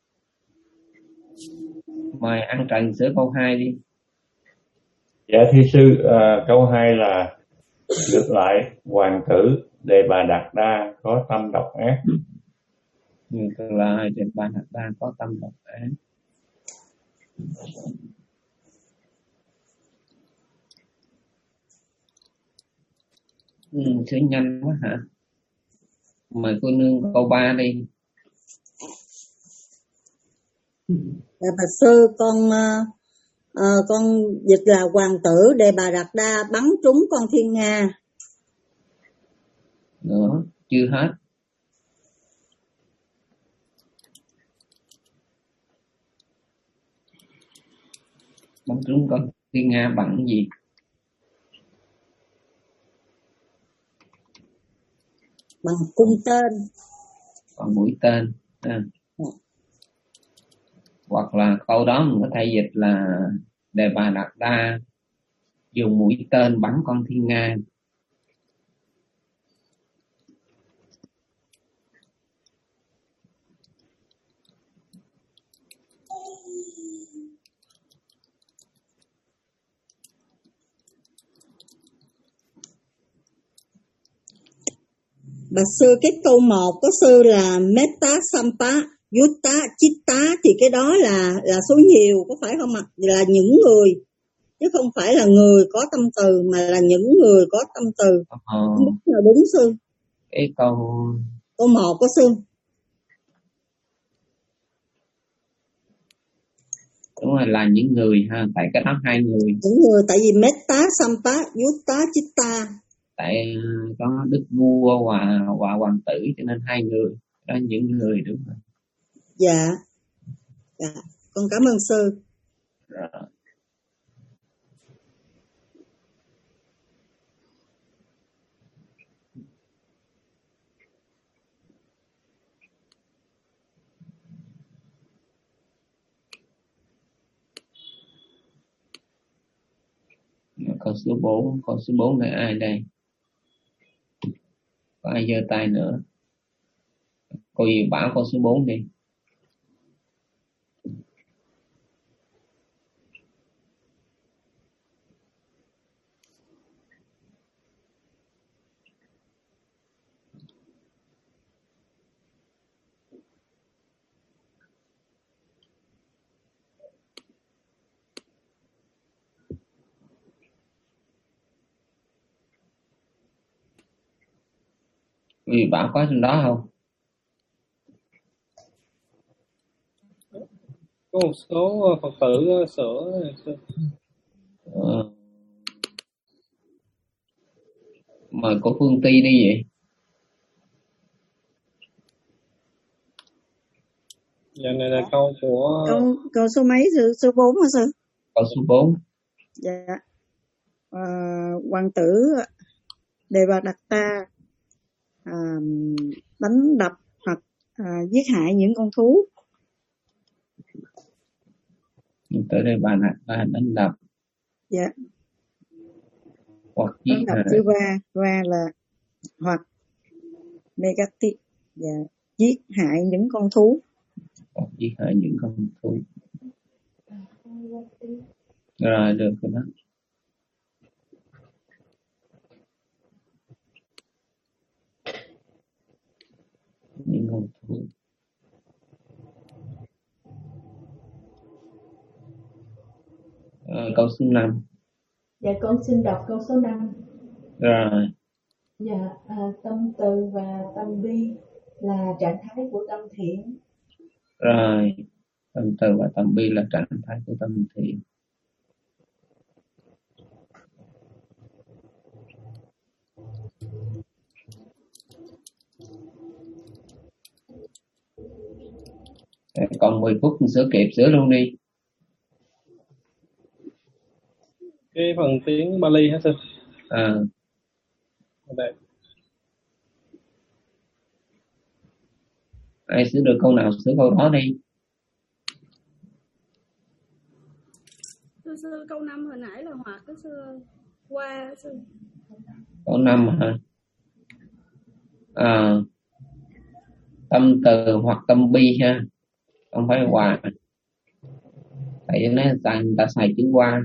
C: Mời An Trần sửa câu hai đi.
G: Dạ thưa sư, à, câu hai là ngược lại hoàng tử Đề Bà Đạt Đa có tâm độc ác.
C: Ngược lại Đề Bà Đạt Đa có tâm độc ác. Ừ, sửa nhanh quá hả? Mời cô nương câu ba đi.
J: Dạ bà sư, con uh, uh, con dịch là hoàng tử Đề Bà Đạt Đa bắn trúng con thiên nga.
C: Nữa, chưa hết. Bắn trúng con thiên nga bằng gì?
J: Bằng cung tên.
C: Bằng mũi tên. À. Hoặc là câu đó mình có thể dịch là Đề Bà Đạt Đa dùng mũi tên bắn con thiên nga.
J: Bà sư, cái câu một có sư là Metta Sampa Yutta Chitta thì cái đó là là số nhiều, có phải không ạ? Là những người, chứ không phải là người có tâm từ, mà là những người có tâm từ.
C: Ờ.
J: Không biết là đúng sư.
C: Cái câu
J: câu một có sư.
C: Đúng rồi, là những người ha, tại cái đó hai người.
J: Những người, tại vì Metta Sampa Yutta Chitta.
C: Tại có đức vua và và hoàng tử cho nên hai người, đó những người đúng rồi.
J: Dạ. Dạ, con cảm ơn sư.
C: Rồi. Câu số bốn, câu số bốn là ai đây? Có ai giơ tay nữa? Cô gì bảo câu số bốn đi. Vì bảo có trong đó không?
F: Có một số Phật tử sửa.
C: Ờ. Mời cô Phương Ti đi vậy.
F: Dạ này là câu của
M: câu câu số mấy sư? Số bốn hả sư?
C: Câu số bốn.
M: Dạ. À, hoàng tử Đề Bà Đạt Đa
O: à, đánh đập hoặc à, giết hại những con thú.
C: Tới đây bạn là đánh đập.
O: Dạ.
C: Hoặc giết
O: đánh đập
C: hại.
O: chữ va, va là hoặc negative, dạ, giết hại những con thú.
C: Hoặc giết hại những con thú. Rồi được rồi đó. Những con thú. Rồi, câu số năm.
I: Dạ con xin đọc câu số năm.
C: Rồi.
I: Dạ, à, tâm từ và tâm bi là trạng thái của tâm thiện.
C: Rồi, tâm từ và tâm bi là trạng thái của tâm thiện. Còn mười phút sửa kịp sửa luôn đi.
F: Cái phần tiếng Bali hả sư?
C: À.
F: Đây.
C: Ai sửa được câu nào sửa câu đó đi.
B: Sư sư câu năm hồi nãy là hoặc cái sư qua sư.
C: Câu năm hả? À, tâm từ hoặc tâm bi ha, không phải hòa. Tại vì nó xài, người ta xài chữ qua.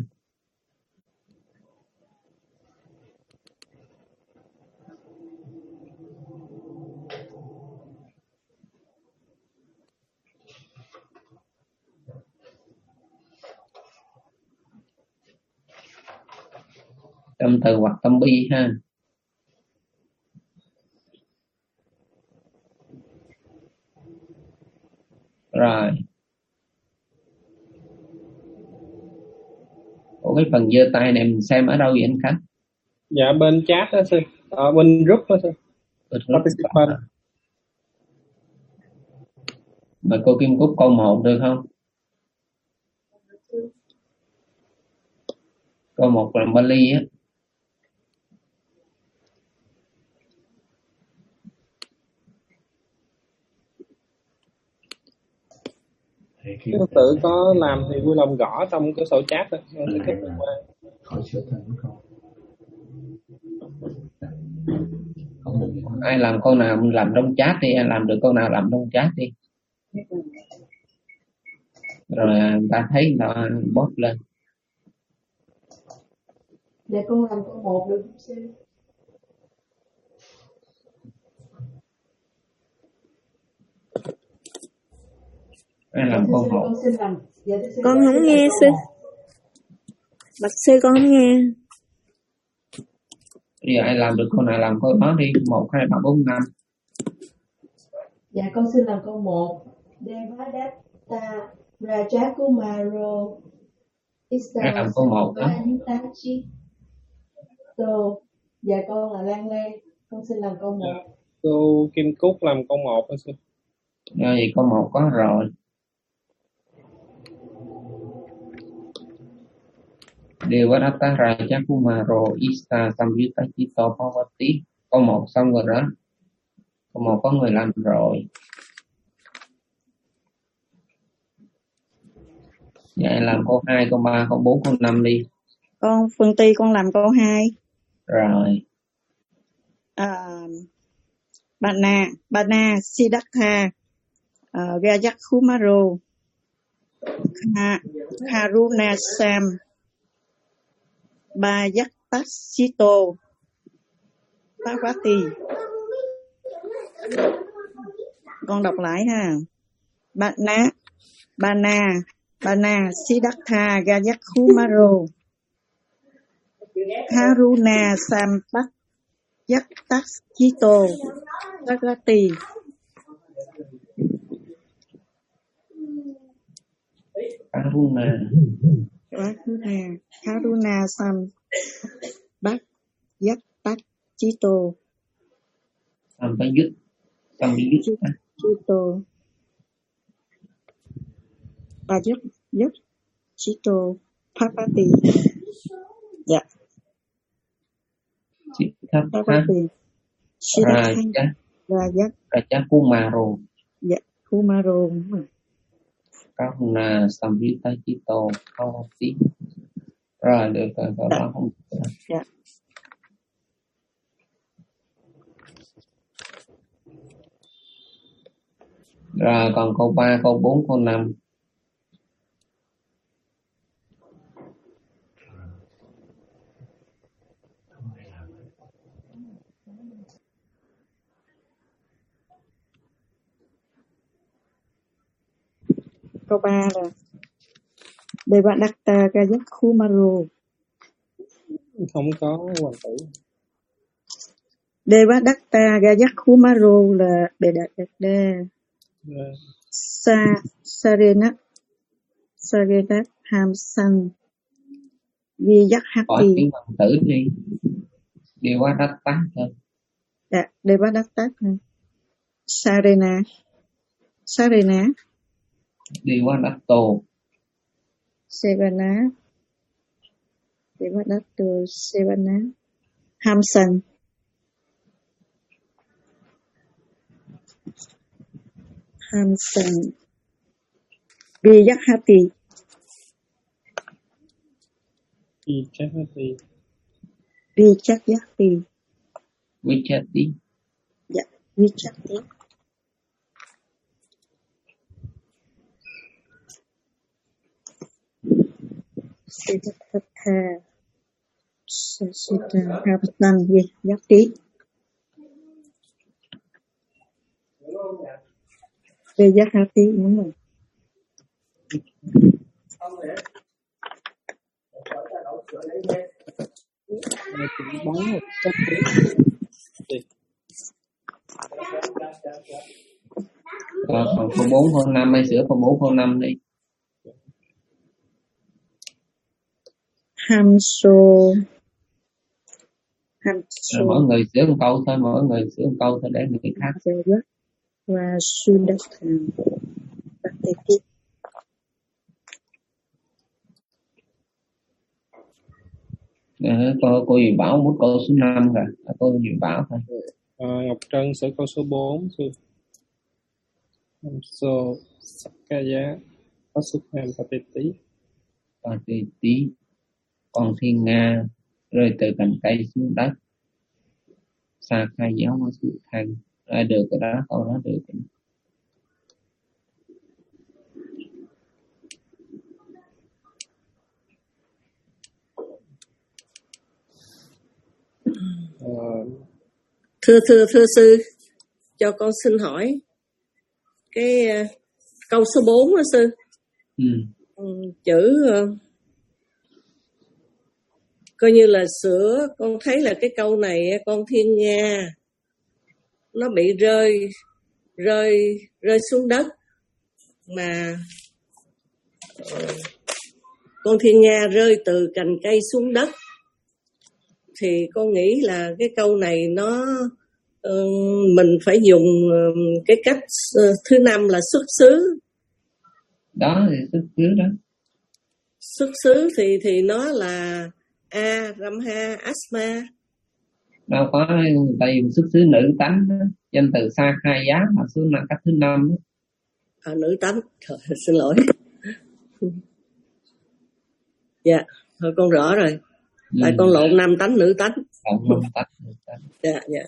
C: Tâm từ hoặc tâm bi ha. Rồi. Ủa cái phần giơ tay này mình xem ở đâu vậy anh Khánh?
F: Dạ bên chat đó sư. Ở bên group đó sư.
C: Participant. Mà cô Kim Cúc câu một được không? Câu một là Bali á.
F: Sư tử có làm thì vui lòng gõ trong cái sổ chat đó. Con sẽ kết qua.
U: Khỏi sửa thành không?
C: Ai làm câu nào mình làm trong chat đi, ai làm được câu nào làm trong chat đi. Rồi ta thấy nó post lên.
I: Dạ con làm câu một được không sư?
C: Ai làm câu một?
I: Con xin làm. Dạ, sư,
K: Con
I: dạ,
K: không
I: sư
K: nghe sư. Bạch sư con không nghe.
C: Bây giờ ai làm được câu nào làm câu đó đi. Một, hai, ba, bốn, năm.
I: Dạ con xin làm câu một. Devadatta Rajakumaro
C: Ai làm câu một đó.
I: So, dạ con là Lan Lê. Con xin làm câu một.
F: Dạ. Cô Kim Cúc làm câu một đó sư.
C: Rồi vậy câu một có rồi. Devadatta Rajakumaro Ista Samyutta Chitto Bhavati. Câu một xong rồi đó. Câu một có người làm rồi. Vậy làm câu hai, câu ba, câu bốn, câu năm đi.
O: Con Phương Ty con làm câu hai.
C: Rồi.
O: À, Bana, Bana Siddhartha, uh, Rajakumaro, Karunasam, Bhayatasito, Parvati. Con đọc lại ha. Bana, Bana, Bana Siddhartha, Rajakumaro, Karuna Sampat Yaktachito Parvati.
C: Karuna
O: Karuna Karuna Sampat Yaktachito
C: Sampayut Sampayut
O: Chito Bajak Yuk Chito Parvati. Dạ.
C: Chitapha
O: Parvati.
C: Raja
O: Raja
C: Raja Kumaro
O: dạ Kumaro đúng rồi.
C: Karuna Samrita Chito Kawati. Rồi được rồi, câu đó không
O: dạ.
C: Rồi còn câu ba, câu bốn, câu năm.
O: Câu ba là Devadatta Gajakumaro.
F: Không có hoàng tử.
O: Devadatta Gajakumaro là Devadatta.
F: Yeah.
O: Sa Sarena Sarena Hamsan Vijakhati.
C: Hỏi tiếng hoàng tử đi. Devadatta thôi.
O: Dạ, Devadatta. Sarena Sarena
C: Devadatta.
O: Sevana Devadatta Sevana Hamsan Hamsan Vijakhati.
F: Vijakhati.
O: Vijakhati.
C: Vijakhati.
O: Dạ, Vijakhati. Siddhartha Siddhartha Hamsan Vijakhati. Vijakhati đúng rồi.
C: Rồi còn câu bốn, câu năm, hay sửa câu bốn, câu năm đi.
O: Hamso Hamso.
C: Mỗi người sửa một câu thôi, mỗi người sửa một câu thôi để người khác.
O: Và Sudatha Pateki.
C: Cô cô gì bảo muốn câu số năm rồi, à, cô gì bảo thôi.
F: À, Ngọc Trân sửa câu số bốn sư. Hamso Sakaya Pasukhan Pateti.
C: Pateti. Con thiên nga rơi từ cành cây xuống đất. Sa khai giáo qua sự thành. À, được rồi đó, câu đó được.
E: Thưa thưa thưa sư, cho con xin hỏi cái uh, câu số bốn đó sư.
C: Ừ.
E: Ừ, chữ uh, coi như là sửa, con thấy là cái câu này con thiên nga nó bị rơi rơi rơi xuống đất mà uh, con thiên nga rơi từ cành cây xuống đất, thì con nghĩ là cái câu này nó uh, mình phải dùng uh, cái cách uh, thứ năm là xuất xứ.
C: Đó thì xuất xứ đó.
E: Xuất xứ thì thì nó là a Ramha Asma.
C: Đâu có, người ta dùng xuất xứ nữ tánh đó. Danh từ sa khai giá mà số là cách thứ năm đó.
E: À, nữ tánh. Trời, xin lỗi. Dạ, thôi con rõ rồi. Ừ. Tại con lộn nam tánh nữ tánh.
C: Lộn nam tánh nữ tánh.
E: Dạ, dạ.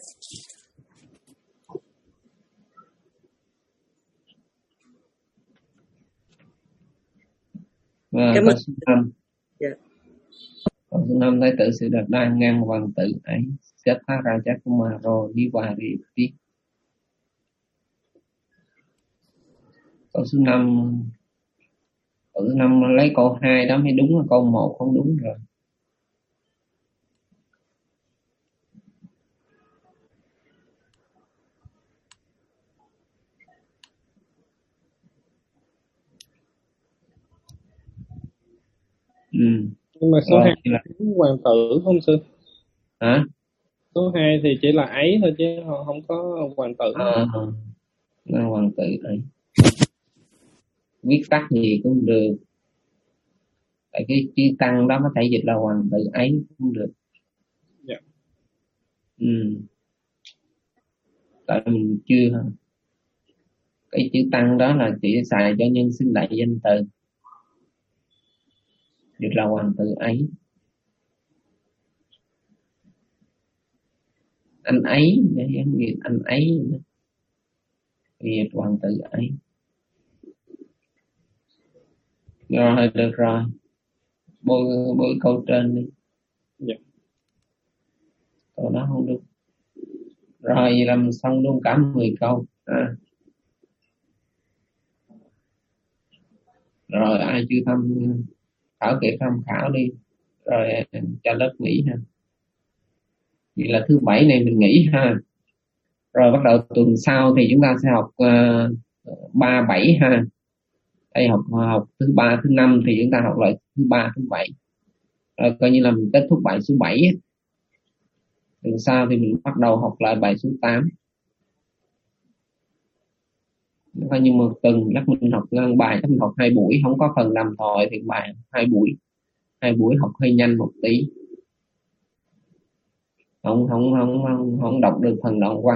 C: Và câu số năm.
E: Dạ.
C: Câu số năm, thái tử sự đạt đa ngang hoàng tử ấy. Siddhartha Raja Kumaro Nivariti. Câu số năm. Câu số năm lấy câu hai đó mới đúng, là câu một không đúng rồi. Ừ.
F: Nhưng mà số hai là hoàng tử không sư?
C: Hả?
F: Số hai thì chỉ là ấy thôi chứ không có hoàng tử.
C: À, là hoàng tử ấy. Viết tắt gì cũng được. Tại cái chữ tăng đó có thể dịch là hoàng tử ấy cũng được.
F: Dạ.
C: Ừ. tại mình chưa cái chữ tăng đó là chỉ xài cho nhân xưng đại danh từ, được là hoàng tử ấy. Anh ấy để em nghiệt anh ấy, nghiệt hoàng tử ấy. Rồi được rồi, bôi bôi câu trên đi.
F: Dạ.
C: Câu đó không đúng. Rồi làm xong luôn cả mười câu à. Rồi ai chưa tham khảo kỹ tham khảo đi, rồi cho lớp nghỉ ha. Vậy là thứ bảy này mình nghỉ ha. Rồi bắt đầu tuần sau thì chúng ta sẽ học ba uh, bảy ha. Đây học học thứ ba thứ năm thì chúng ta học lại thứ ba thứ bảy. Rồi coi như là mình kết thúc bài số bảy. Tuần sau thì mình bắt đầu học lại bài số tám. Coi như một tuần chắc mình học ngang bài, chắc mình học hai buổi, không có phần đàm thoại thì bài hai buổi. Hai buổi học hơi nhanh một tí. Không không không không, không đọc được phần đoạn văn.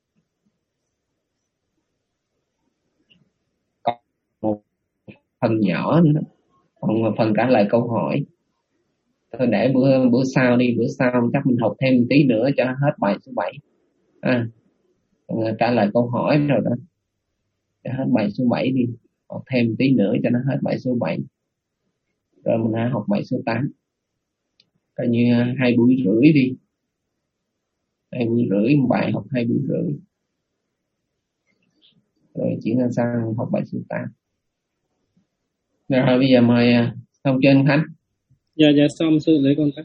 C: Còn một phần nhỏ nữa, còn một phần trả lời câu hỏi. Thôi để bữa bữa sau đi, bữa sau chắc mình học thêm một tí nữa cho hết bài số bảy. À, trả lời câu hỏi rồi đó. Cho hết bài số bảy đi, học thêm một tí nữa cho nó hết bài số bảy. Rồi mình hãy học bài số tám. Coi như hai buổi rưỡi đi. Hai buổi rưỡi, một bài học hai buổi rưỡi. Rồi chuyển sang học bài số tám. Rồi bây giờ mời thông trên Khánh.
F: Dạ dạ xong sư lấy con tắt.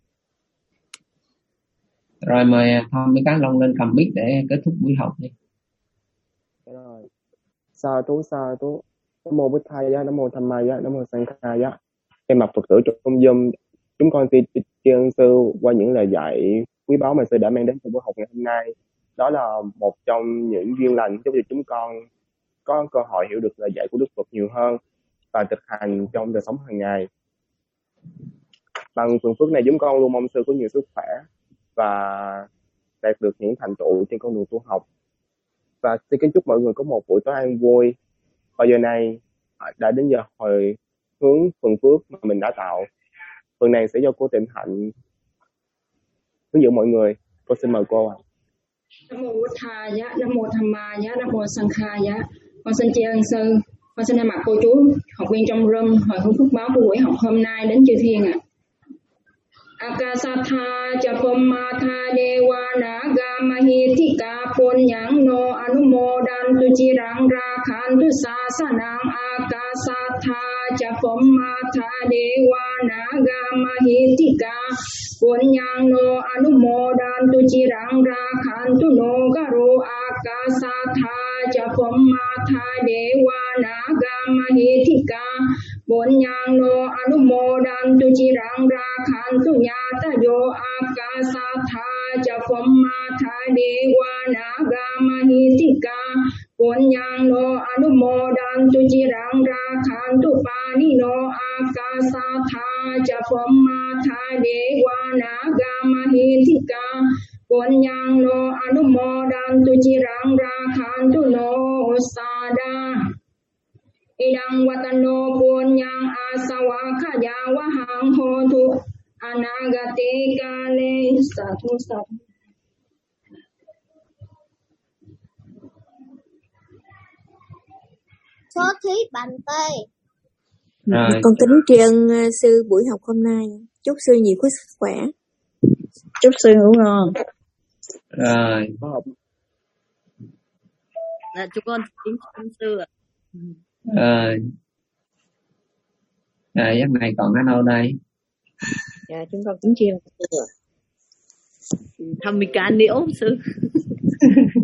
C: Rồi mời Thom với Cá Long lên cầm mic để kết thúc buổi học đi.
A: Rồi. Sa thú sa thú. Nam mô Bích Thầy giá, Nam mô Tham Ma giá, Nam mô Sang Kha giá. Thay mặt Phật tử trong Zoom, chúng con xin tri ân sư qua những lời dạy quý báu mà sư đã mang đến cho buổi học ngày hôm nay. Đó là một trong những duyên lành giúp cho chúng con có cơ hội hiểu được lời dạy của Đức Phật nhiều hơn và thực hành trong đời sống hàng ngày. Bằng phần phước này chúng con luôn mong sư có nhiều sức khỏe và đạt được những thành tựu trên con đường tu học. Và xin kính chúc mọi người có một buổi tối an vui. Và giờ này đã đến giờ hồi hướng phần phước mà mình đã tạo. Phần này sẽ do cô Tịnh Hạnh hướng dẫn mọi người. Cô xin mời cô ạ.
V: Nam mô Bụt Thầy giá, Nam mô Tham Ma giá, Nam mô Sang Kha giá. Con xin tri ân sư, con xin thay mặt cô chú học viên trong room hồi hướng phước báo của buổi học hôm nay đến chư thiên ạ. Akasatha Japammatha Dewa Naga Mahitika Punyang No Anumodantu Chirang Rakhantu Sasanang Akasatha Japammatha Dewa Naga Mahitika Punyang No Anumodantu Chirang Rakhantu No Garo Akasatha Japammatha Dewa Naga Mahitika Punyang No Anumodantu Chirang Rakhantu Nyata Yo Akasatha Japammatha Dewa Naga Mahitika Punyang No Anumodantu Chirang Rakhantu Pani No Akasatha Japammatha Dewa Naga Mahitika Punyang No Anumodantu Chirang Rakhantu No Sada Idang watano punyang asawakaya wahang hotu anagate kale satu satu.
H: Số thí bàn tay.
K: Rồi. Con kính tri ân sư buổi học hôm nay. Chúc sư nhiều khối sức khỏe.
O: Chúc sư ngủ ngon.
C: Rồi.
P: Là chúng con kính tri ân sư ạ.
C: Rồi. À, giấc này còn ở đâu đây?
O: Dạ, chúng con kính tri ân sư ạ.
P: Thăm mình cá niễu sư.